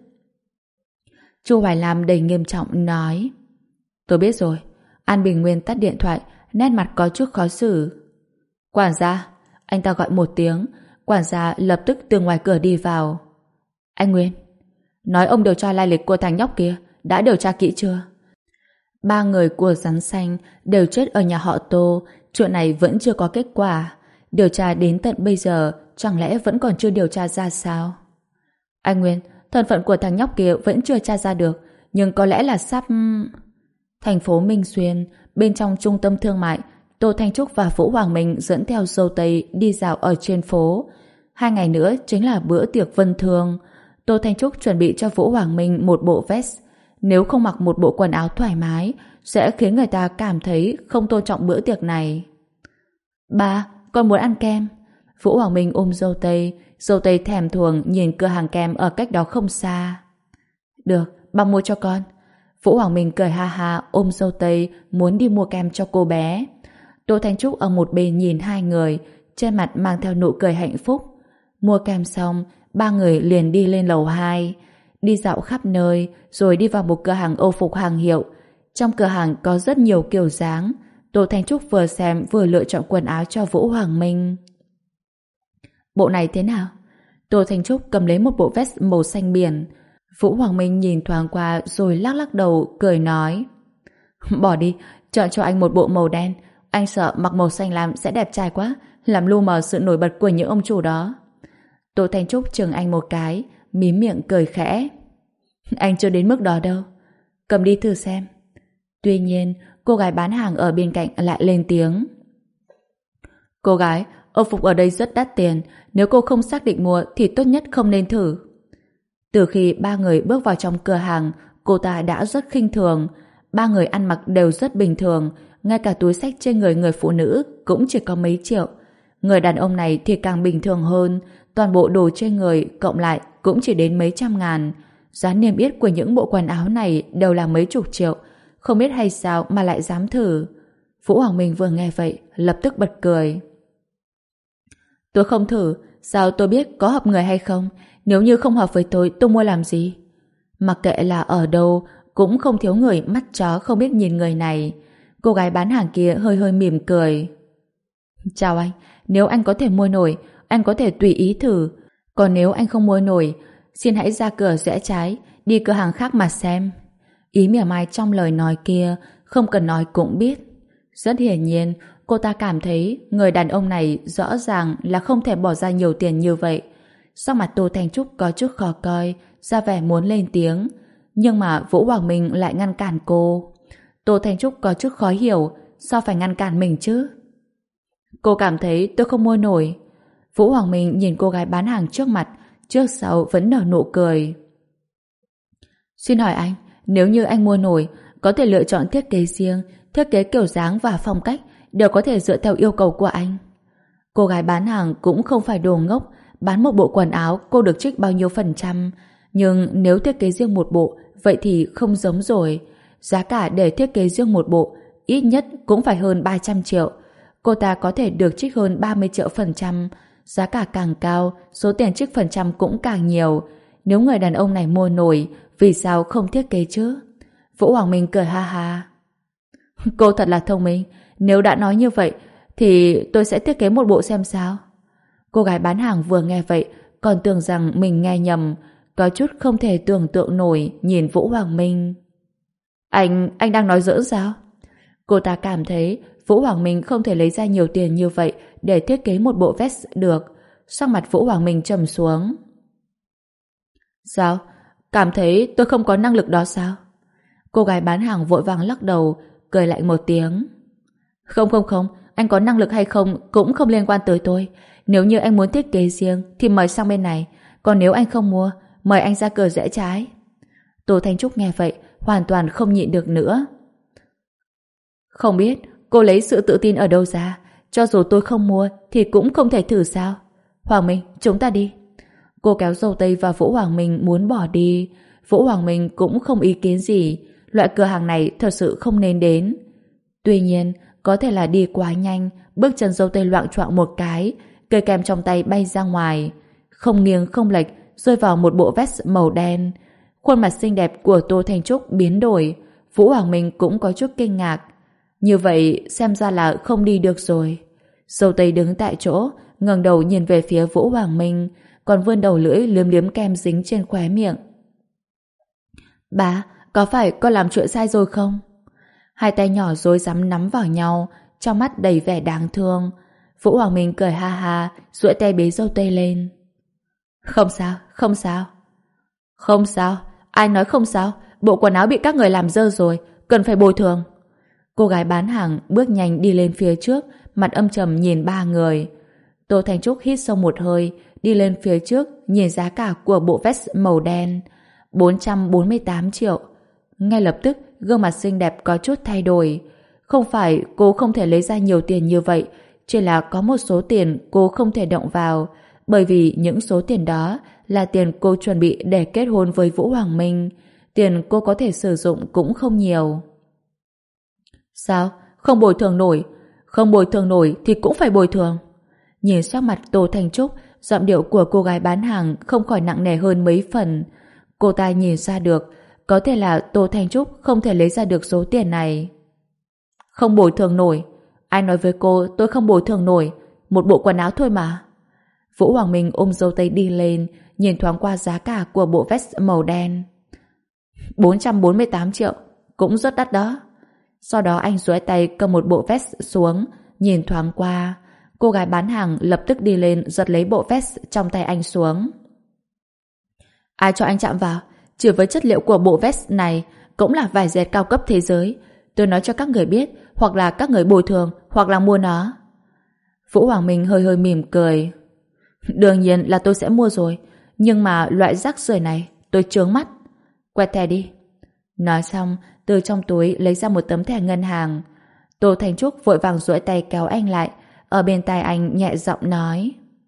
Chu Hoài Lam đầy nghiêm trọng nói. Tôi biết rồi. An Bình Nguyên tắt điện thoại, nét mặt có chút khó xử. Quản gia, anh ta gọi một tiếng, quản gia lập tức từ ngoài cửa đi vào. Anh Nguyên, nói ông điều tra lai lịch của thằng nhóc kia, đã điều tra kỹ chưa? Ba người của rắn xanh đều chết ở nhà họ Tô, chuyện này vẫn chưa có kết quả. Điều tra đến tận bây giờ, chẳng lẽ vẫn còn chưa điều tra ra sao? Anh Nguyên, thân phận của thằng nhóc kia vẫn chưa tra ra được, nhưng có lẽ là sắp... Thành phố Minh Xuyên, bên trong trung tâm thương mại, Tô Thanh Trúc và Vũ Hoàng Minh dẫn theo dâu tây đi dạo ở trên phố. Hai ngày nữa chính là bữa tiệc vân thường. Tô Thanh Trúc chuẩn bị cho Vũ Hoàng Minh một bộ vest. Nếu không mặc một bộ quần áo thoải mái, sẽ khiến người ta cảm thấy không tôn trọng bữa tiệc này. Ba, con muốn ăn kem. Vũ Hoàng Minh ôm dâu tây, dâu tây thèm thuồng nhìn cửa hàng kem ở cách đó không xa. Được, ba mua cho con. Vũ Hoàng Minh cười ha ha ôm dâu tây muốn đi mua kem cho cô bé. Tô Thanh Trúc ở một bên nhìn hai người, trên mặt mang theo nụ cười hạnh phúc. Mua kem xong, ba người liền đi lên lầu hai, đi dạo khắp nơi, rồi đi vào một cửa hàng âu phục hàng hiệu. Trong cửa hàng có rất nhiều kiểu dáng. Tô Thanh Trúc vừa xem vừa lựa chọn quần áo cho Vũ Hoàng Minh. Bộ này thế nào? Tô Thanh Trúc cầm lấy một bộ vest màu xanh biển. Vũ Hoàng Minh nhìn thoáng qua rồi lắc lắc đầu, cười nói. Bỏ đi, chọn cho anh một bộ màu đen. Anh sợ mặc màu xanh lam sẽ đẹp trai quá, làm lu mờ sự nổi bật của những ông chủ đó. Tô Thanh Trúc chừng anh một cái, mím miệng cười khẽ. Anh chưa đến mức đó đâu. Cầm đi thử xem. Tuy nhiên, cô gái bán hàng ở bên cạnh lại lên tiếng. Cô gái, âu phục ở đây rất đắt tiền. Nếu cô không xác định mua thì tốt nhất không nên thử. Từ khi ba người bước vào trong cửa hàng, cô ta đã rất khinh thường. Ba người ăn mặc đều rất bình thường, ngay cả túi xách trên người người phụ nữ cũng chỉ có mấy triệu. Người đàn ông này thì càng bình thường hơn, toàn bộ đồ trên người cộng lại cũng chỉ đến mấy trăm ngàn. Giá niêm yết của những bộ quần áo này đều là mấy chục triệu, không biết hay sao mà lại dám thử. Vũ Hoàng Minh vừa nghe vậy, lập tức bật cười. Tôi không thử, sao tôi biết có hợp người hay không? Nếu như không hợp với tôi, tôi mua làm gì? Mặc kệ là ở đâu, cũng không thiếu người mắt chó không biết nhìn người này. Cô gái bán hàng kia hơi hơi mỉm cười. Chào anh, nếu anh có thể mua nổi, anh có thể tùy ý thử. Còn nếu anh không mua nổi, xin hãy ra cửa rẽ trái, đi cửa hàng khác mà xem. Ý mỉa mai trong lời nói kia, không cần nói cũng biết. Rất hiển nhiên, cô ta cảm thấy người đàn ông này rõ ràng là không thể bỏ ra nhiều tiền như vậy. Sắc mặt Tô Thanh Trúc có chút khó coi, ra vẻ muốn lên tiếng. Nhưng mà Vũ Hoàng Minh lại ngăn cản cô. Tô Thanh Trúc có chút khó hiểu, sao phải ngăn cản mình chứ? Cô cảm thấy tôi không mua nổi. Vũ Hoàng Minh nhìn cô gái bán hàng trước mặt, trước sau vẫn nở nụ cười. Xin hỏi anh, nếu như anh mua nổi, có thể lựa chọn thiết kế riêng, thiết kế kiểu dáng và phong cách đều có thể dựa theo yêu cầu của anh. Cô gái bán hàng cũng không phải đồ ngốc, bán một bộ quần áo cô được trích bao nhiêu phần trăm, nhưng nếu thiết kế riêng một bộ, vậy thì không giống rồi. Giá cả để thiết kế riêng một bộ ít nhất cũng phải hơn ba trăm triệu. Cô ta có thể được trích hơn ba mươi triệu phần trăm. Giá cả càng cao, số tiền trích phần trăm cũng càng nhiều. Nếu người đàn ông này mua nổi, vì sao không thiết kế chứ? Vũ Hoàng Minh cười ha ha. Cô thật là thông minh. Nếu đã nói như vậy, thì tôi sẽ thiết kế một bộ xem sao. Cô gái bán hàng vừa nghe vậy, còn tưởng rằng mình nghe nhầm, có chút không thể tưởng tượng nổi nhìn Vũ Hoàng Minh. Anh, anh đang nói giỡn sao? Cô ta cảm thấy Vũ Hoàng Minh không thể lấy ra nhiều tiền như vậy để thiết kế một bộ vest được. Sắc mặt Vũ Hoàng Minh trầm xuống. Sao? Cảm thấy tôi không có năng lực đó sao? Cô gái bán hàng vội vàng lắc đầu, cười lạnh một tiếng. Không không không, anh có năng lực hay không cũng không liên quan tới tôi. Nếu như anh muốn thiết kế riêng thì mời sang bên này, còn nếu anh không mua, mời anh ra cửa rẽ trái. Tô Thanh Trúc nghe vậy, hoàn toàn không nhịn được nữa. Không biết cô lấy sự tự tin ở đâu ra, cho dù tôi không mua thì cũng không thể thử sao? Hoàng Minh, chúng ta đi. Cô kéo dâu tây và Vũ Hoàng Minh muốn bỏ đi. Vũ Hoàng Minh cũng không ý kiến gì. Loại cửa hàng này thật sự không nên đến. Tuy nhiên, có thể là đi quá nhanh, bước chân dâu tây loạng choạng một cái, cây kem trong tay bay ra ngoài. Không nghiêng không lệch, rơi vào một bộ vest màu đen. Khuôn mặt xinh đẹp của Tô Thanh Trúc biến đổi. Vũ Hoàng Minh cũng có chút kinh ngạc. Như vậy xem ra là không đi được rồi. Dâu tây đứng tại chỗ, ngẩng đầu nhìn về phía Vũ Hoàng Minh, còn vươn đầu lưỡi liếm liếm kem dính trên khóe miệng. Bà, có phải con làm chuyện sai rồi không? Hai tay nhỏ rối rắm nắm vào nhau, trong mắt đầy vẻ đáng thương. Vũ Hoàng Minh cười ha ha, duỗi tay bế dâu tây lên. Không sao, không sao. Không sao, ai nói không sao? Bộ quần áo bị các người làm dơ rồi, cần phải bồi thường. Cô gái bán hàng bước nhanh đi lên phía trước, mặt âm trầm nhìn ba người. Tô Thanh Trúc hít sâu một hơi, đi lên phía trước, nhìn giá cả của bộ vest màu đen. bốn trăm bốn mươi tám triệu. Ngay lập tức, gương mặt xinh đẹp có chút thay đổi. Không phải cô không thể lấy ra nhiều tiền như vậy, chỉ là có một số tiền cô không thể động vào, bởi vì những số tiền đó là tiền cô chuẩn bị để kết hôn với Vũ Hoàng Minh. Tiền cô có thể sử dụng cũng không nhiều. Sao? Không bồi thường nổi? Không bồi thường nổi thì cũng phải bồi thường. Nhìn sắc mặt Tô Thanh Trúc, giọng điệu của cô gái bán hàng không khỏi nặng nề hơn mấy phần. Cô ta nhìn ra được, có thể là Tô Thanh Trúc không thể lấy ra được số tiền này. Không bồi thường nổi? Ai nói với cô tôi không bồi thường nổi? Một bộ quần áo thôi mà. Vũ Hoàng Minh ôm dâu tây đi lên, nhìn thoáng qua giá cả của bộ vest màu đen. bốn trăm bốn mươi tám triệu, cũng rất đắt đó. Sau đó anh duỗi tay cầm một bộ vest xuống, nhìn thoáng qua. Cô gái bán hàng lập tức đi lên giật lấy bộ vest trong tay anh xuống. Ai cho anh chạm vào? Chỉ với chất liệu của bộ vest này cũng là vải dệt cao cấp thế giới. Tôi nói cho các người biết, hoặc là các người bồi thường, hoặc là mua nó. Vũ Hoàng Minh hơi hơi mỉm cười. Đương nhiên là tôi sẽ mua rồi, nhưng mà loại rác rưởi này tôi chướng mắt. Quẹt thẻ đi. Nói xong, từ trong túi lấy ra một tấm thẻ ngân hàng. Tô Thanh Trúc vội vàng duỗi tay kéo anh lại, ở bên tai anh nhẹ giọng nói.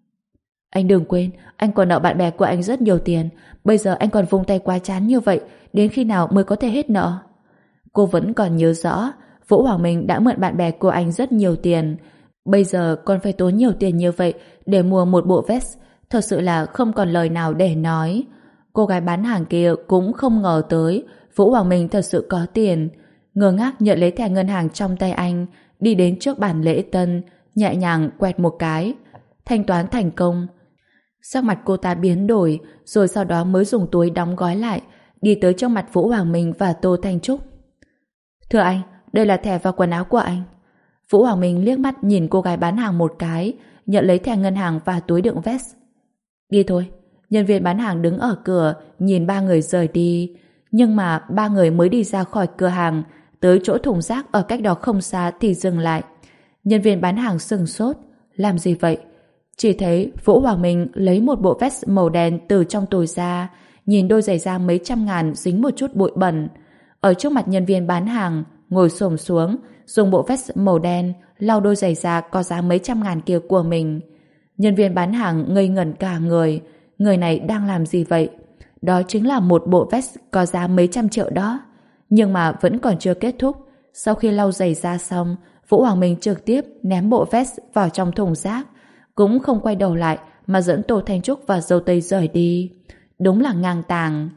Anh đừng quên, anh còn nợ bạn bè của anh rất nhiều tiền. Bây giờ anh còn vung tay quá chán như vậy, đến khi nào mới có thể hết nợ? Cô vẫn còn nhớ rõ, Vũ Hoàng Minh đã mượn bạn bè của anh rất nhiều tiền. Bây giờ còn phải tốn nhiều tiền như vậy để mua một bộ vest, thật sự là không còn lời nào để nói. Cô gái bán hàng kia cũng không ngờ tới Vũ Hoàng Minh thật sự có tiền. Ngơ ngác nhận lấy thẻ ngân hàng trong tay anh, đi đến trước bàn lễ tân, nhẹ nhàng quẹt một cái. Thanh toán thành công. Sắc mặt cô ta biến đổi, rồi sau đó mới dùng túi đóng gói lại, đi tới trước mặt Vũ Hoàng Minh và Tô Thanh Trúc. Thưa anh, đây là thẻ và quần áo của anh. Vũ Hoàng Minh liếc mắt nhìn cô gái bán hàng một cái, nhận lấy thẻ ngân hàng và túi đựng vest. Đi thôi. Nhân viên bán hàng đứng ở cửa, nhìn ba người rời đi. Nhưng mà ba người mới đi ra khỏi cửa hàng, tới chỗ thùng rác ở cách đó không xa thì dừng lại. Nhân viên bán hàng sừng sốt. Làm gì vậy? Chỉ thấy Vũ Hoàng Minh lấy một bộ vest màu đen từ trong túi ra, nhìn đôi giày da mấy trăm ngàn dính một chút bụi bẩn. Ở trước mặt nhân viên bán hàng, ngồi xổm xuống, dùng bộ vest màu đen lau đôi giày da có giá mấy trăm ngàn kia của mình. Nhân viên bán hàng ngây ngẩn cả người. Người này đang làm gì vậy? Đó chính là một bộ vest có giá mấy trăm triệu đó. Nhưng mà vẫn còn chưa kết thúc. Sau khi lau giày da xong, Vũ Hoàng Minh trực tiếp ném bộ vest vào trong thùng rác, cũng không quay đầu lại mà dẫn Tô Thanh Trúc và dâu tây rời đi. Đúng là ngang tàng.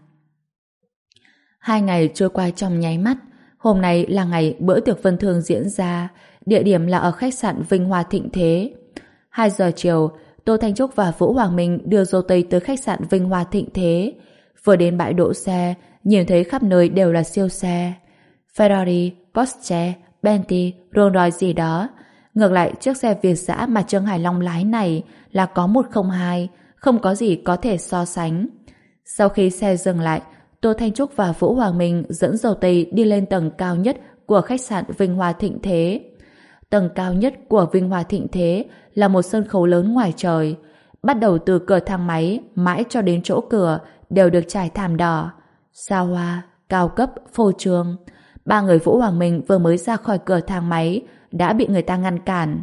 Hai ngày trôi qua trong nháy mắt. Hôm nay là ngày bữa tiệc vân thường diễn ra, địa điểm là ở khách sạn Vinh Hoa Thịnh Thế. Hai giờ chiều, Tô Thanh Trúc và Vũ Hoàng Minh đưa dâu tây tới khách sạn Vinh Hoa Thịnh Thế. Vừa đến bãi đỗ xe, nhìn thấy khắp nơi đều là siêu xe. Ferrari, Porsche, Bentley, Rolls Royce gì đó. Ngược lại, chiếc xe Việt dã mà Trương Hải Long lái này là có một không hai, không có gì có thể so sánh. Sau khi xe dừng lại, Tô Thanh Trúc và Vũ Hoàng Minh dẫn dâu tây đi lên tầng cao nhất của khách sạn Vinh Hoa Thịnh Thế. Tầng cao nhất của Vinh Hoa Thịnh Thế là một sân khấu lớn ngoài trời. Bắt đầu từ cửa thang máy mãi cho đến chỗ cửa đều được trải thảm đỏ. Xa hoa, cao cấp, phô trương. Ba người Vũ Hoàng Minh vừa mới ra khỏi cửa thang máy đã bị người ta ngăn cản.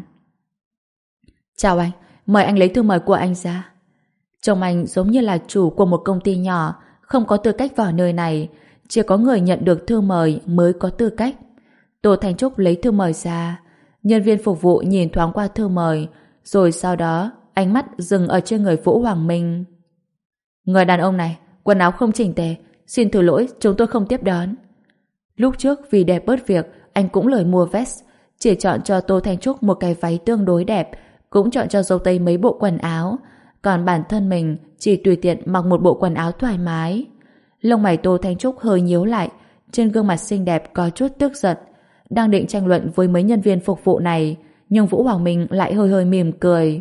Chào anh, mời anh lấy thư mời của anh ra. Trông anh giống như là chủ của một công ty nhỏ, không có tư cách vào nơi này. Chỉ có người nhận được thư mời mới có tư cách. Tô Thanh Trúc lấy thư mời ra. Nhân viên phục vụ nhìn thoáng qua thư mời, rồi sau đó ánh mắt dừng ở trên người Vũ Hoàng Minh. Người đàn ông này, quần áo không chỉnh tề, xin thứ lỗi, chúng tôi không tiếp đón. Lúc trước vì để bớt việc, anh cũng lời mua vest, chỉ chọn cho Tô Thanh Trúc một cái váy tương đối đẹp, cũng chọn cho dâu tây mấy bộ quần áo, còn bản thân mình chỉ tùy tiện mặc một bộ quần áo thoải mái. Lông mày Tô Thanh Trúc hơi nhíu lại, trên gương mặt xinh đẹp có chút tức giận, đang định tranh luận với mấy nhân viên phục vụ này, nhưng Vũ Hoàng Minh lại hơi hơi mỉm cười.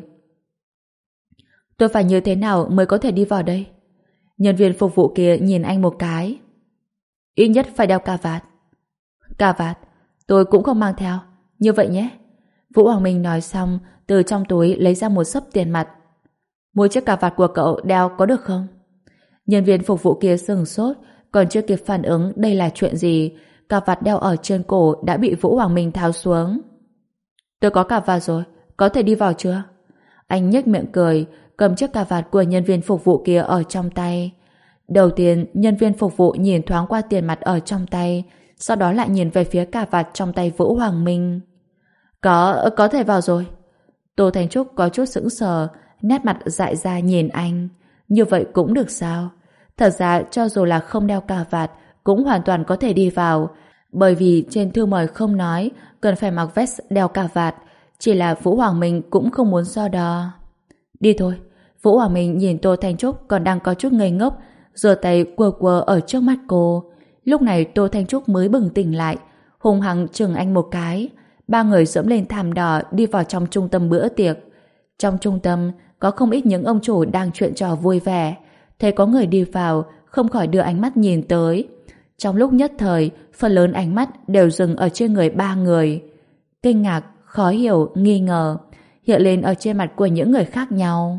Tôi phải như thế nào mới có thể đi vào đây? Nhân viên phục vụ kia nhìn anh một cái. Ít nhất phải đeo cà vạt. Cà vạt? Tôi cũng không mang theo. Như vậy nhé. Vũ Hoàng Minh nói xong, từ trong túi lấy ra một xấp tiền mặt. Mua chiếc cà vạt của cậu đeo có được không? Nhân viên phục vụ kia sừng sốt, còn chưa kịp phản ứng đây là chuyện gì, cà vạt đeo ở trên cổ đã bị Vũ Hoàng Minh tháo xuống. Tôi có cà vạt rồi, có thể đi vào chưa? Anh nhếch miệng cười, cầm chiếc cà vạt của nhân viên phục vụ kia ở trong tay. Đầu tiên, nhân viên phục vụ nhìn thoáng qua tiền mặt ở trong tay, sau đó lại nhìn về phía cà vạt trong tay Vũ Hoàng Minh. Có, có thể vào rồi. Tô Thanh Trúc có chút sững sờ, nét mặt dại ra nhìn anh. Như vậy cũng được sao? Thật ra cho dù là không đeo cà vạt cũng hoàn toàn có thể đi vào, bởi vì trên thư mời không nói cần phải mặc vest đeo cà vạt, chỉ là Vũ Hoàng Minh cũng không muốn so đo. Đi thôi. Vũ Hoàng Minh nhìn Tô Thanh Trúc còn đang có chút ngây ngốc, giơ tay quơ quơ ở trước mắt cô. Lúc này Tô Thanh Trúc mới bừng tỉnh lại, hung hăng chừng anh một cái. Ba người dẫm lên thảm đỏ đi vào trong trung tâm bữa tiệc. Trong trung tâm có không ít những ông chủ đang chuyện trò vui vẻ. Thấy có người đi vào, không khỏi đưa ánh mắt nhìn tới. Trong lúc nhất thời, phần lớn ánh mắt đều dừng ở trên người ba người. Kinh ngạc, khó hiểu, nghi ngờ hiện lên ở trên mặt của những người khác nhau.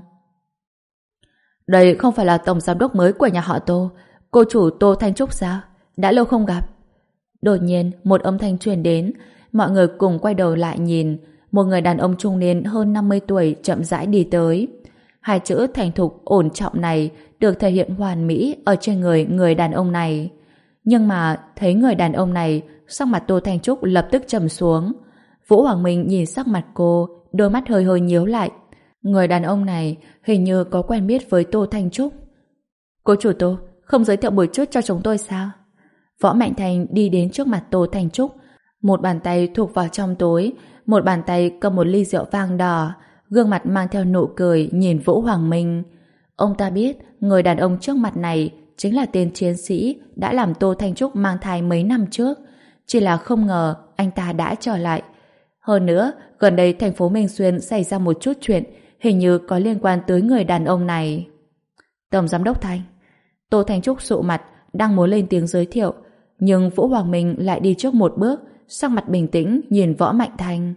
Đây không phải là tổng giám đốc mới của nhà họ Tô, cô chủ Tô Thanh Trúc sao? Đã lâu không gặp. Đột nhiên, một âm thanh truyền đến, mọi người cùng quay đầu lại nhìn. Một người đàn ông trung niên hơn năm mươi tuổi chậm rãi đi tới. Hai chữ thành thục ổn trọng này được thể hiện hoàn mỹ ở trên người người đàn ông này. Nhưng mà thấy người đàn ông này, sắc mặt Tô Thanh Trúc lập tức trầm xuống. Vũ Hoàng Minh nhìn sắc mặt cô, đôi mắt hơi hơi nhíu lại. Người đàn ông này hình như có quen biết với Tô Thanh Trúc. Cô chủ Tô, không giới thiệu một chút cho chúng tôi sao? Võ Mạnh Thành đi đến trước mặt Tô Thanh Trúc, một bàn tay thuộc vào trong túi, một bàn tay cầm một ly rượu vang đỏ, gương mặt mang theo nụ cười nhìn Vũ Hoàng Minh. Ông ta biết người đàn ông trước mặt này chính là tên chiến sĩ đã làm Tô Thanh Trúc mang thai mấy năm trước, chỉ là không ngờ anh ta đã trở lại. Hơn nữa, gần đây thành phố Minh Xuyên xảy ra một chút chuyện hình như có liên quan tới người đàn ông này. Tổng giám đốc Thanh. Tô Thanh Trúc sụ mặt, đang muốn lên tiếng giới thiệu, nhưng Vũ Hoàng Minh lại đi trước một bước, sắc mặt bình tĩnh nhìn Võ Mạnh Thành.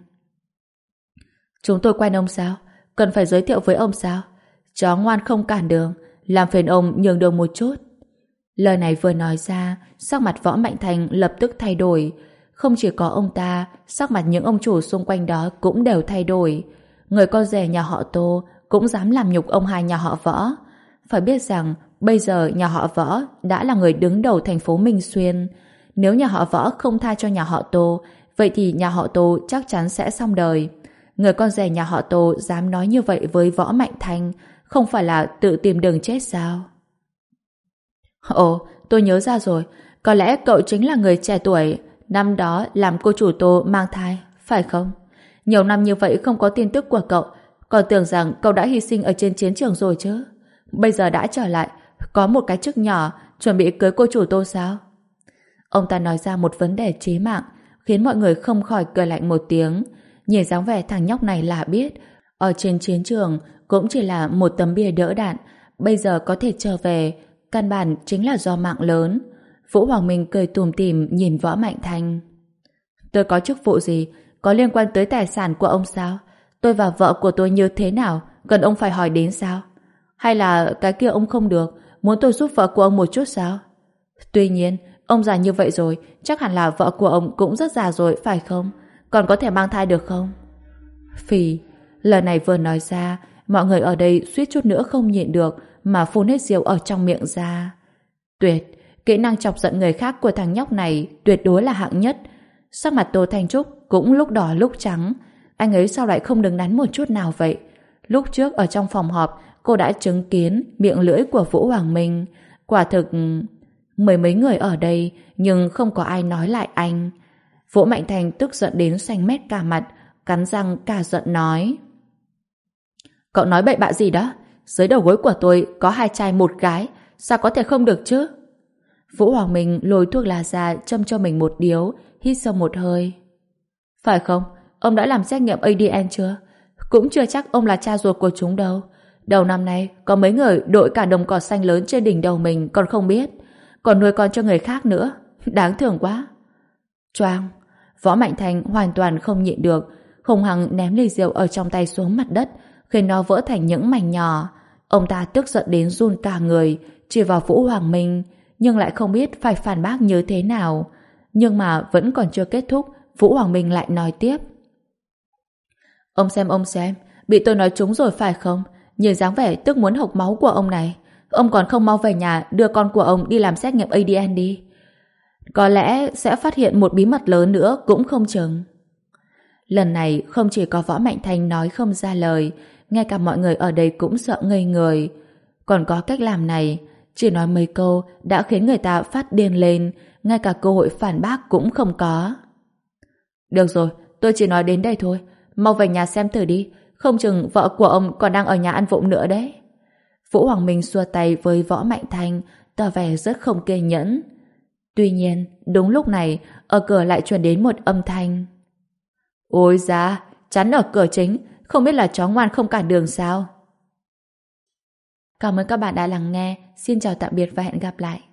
Chúng tôi quen ông sao? Cần phải giới thiệu với ông sao? Chó ngoan không cản đường, làm phiền ông nhường đường một chút. Lời này vừa nói ra, sắc mặt Võ Mạnh Thành lập tức thay đổi. Không chỉ có ông ta, sắc mặt những ông chủ xung quanh đó cũng đều thay đổi. Người con rể nhà họ Tô cũng dám làm nhục ông hai nhà họ Võ. Phải biết rằng bây giờ nhà họ Võ đã là người đứng đầu thành phố Minh Xuyên. Nếu nhà họ Võ không tha cho nhà họ Tô, vậy thì nhà họ Tô chắc chắn sẽ xong đời. Người con rể nhà họ Tô dám nói như vậy với Võ Mạnh Thành, không phải là tự tìm đường chết sao? Ồ, tôi nhớ ra rồi, có lẽ cậu chính là người trẻ tuổi năm đó làm cô chủ Tô mang thai, phải không? Nhiều năm như vậy không có tin tức của cậu, còn tưởng rằng cậu đã hy sinh ở trên chiến trường rồi chứ. Bây giờ đã trở lại, có một cái chức nhỏ, chuẩn bị cưới cô chủ Tô sao? Ông ta nói ra một vấn đề chí mạng, khiến mọi người không khỏi cười lạnh một tiếng. Nhìn dáng vẻ thằng nhóc này là biết, ở trên chiến trường cũng chỉ là một tấm bia đỡ đạn, bây giờ có thể trở về, căn bản chính là do mạng lớn. Vũ Hoàng Minh cười tủm tỉm nhìn Võ Mạnh Thành. Tôi có chức vụ gì? Có liên quan tới tài sản của ông sao? Tôi và vợ của tôi như thế nào? Cần ông phải hỏi đến sao? Hay là cái kia ông không được, muốn tôi giúp vợ của ông một chút sao? Tuy nhiên, ông già như vậy rồi, chắc hẳn là vợ của ông cũng rất già rồi, phải không? Còn có thể mang thai được không? Phì, lần này vừa nói ra, mọi người ở đây suýt chút nữa không nhịn được mà phun hết rượu ở trong miệng ra. Tuyệt, kỹ năng chọc giận người khác của thằng nhóc này tuyệt đối là hạng nhất. Sắc mặt Tô Thanh Trúc cũng lúc đỏ lúc trắng. Anh ấy sao lại không đứng đắn một chút nào vậy? Lúc trước ở trong phòng họp, cô đã chứng kiến miệng lưỡi của Vũ Hoàng Minh. Quả thực... Mười mấy người ở đây, nhưng không có ai nói lại anh. Vũ Mạnh Thành tức giận đến xanh mét cả mặt, cắn răng cả giận nói. Cậu nói bậy bạ gì đó? Dưới đầu gối của tôi có hai trai một gái, sao có thể không được chứ? Vũ Hoàng Minh lôi thuốc lá ra châm cho mình một điếu, hít sâu một hơi. Phải không? Ông đã làm xét nghiệm a đê en chưa? Cũng chưa chắc ông là cha ruột của chúng đâu. Đầu năm nay có mấy người đội cả đồng cỏ xanh lớn trên đỉnh đầu mình còn không biết, còn nuôi con cho người khác nữa. Đáng thương quá. Choang. Võ Mạnh Thành hoàn toàn không nhịn được, hùng hăng ném ly rượu ở trong tay xuống mặt đất, khiến nó vỡ thành những mảnh nhỏ. Ông ta tức giận đến run cả người, chỉ vào Vũ Hoàng Minh, nhưng lại không biết phải phản bác như thế nào. Nhưng mà vẫn còn chưa kết thúc, Vũ Hoàng Minh lại nói tiếp. Ông xem ông xem, bị tôi nói trúng rồi phải không? Nhìn dáng vẻ tức muốn hộc máu của ông này. Ông còn không mau về nhà đưa con của ông đi làm xét nghiệm a đê en đi. Có lẽ sẽ phát hiện một bí mật lớn nữa cũng không chừng. Lần này không chỉ có Võ Mạnh Thành nói không ra lời, ngay cả mọi người ở đây cũng sợ ngây người. Còn có cách làm này, chỉ nói mấy câu đã khiến người ta phát điên lên, ngay cả cơ hội phản bác cũng không có. Được rồi, tôi chỉ nói đến đây thôi. Mau về nhà xem thử đi, không chừng vợ của ông còn đang ở nhà ăn vụng nữa đấy. Vũ Hoàng Minh xua tay với Võ Mạnh Thành, tỏ vẻ rất không kiên nhẫn. Tuy nhiên, đúng lúc này, ở cửa lại truyền đến một âm thanh. Ôi da, chắn ở cửa chính, không biết là chó ngoan không cản đường sao? Cảm ơn các bạn đã lắng nghe. Xin chào tạm biệt và hẹn gặp lại.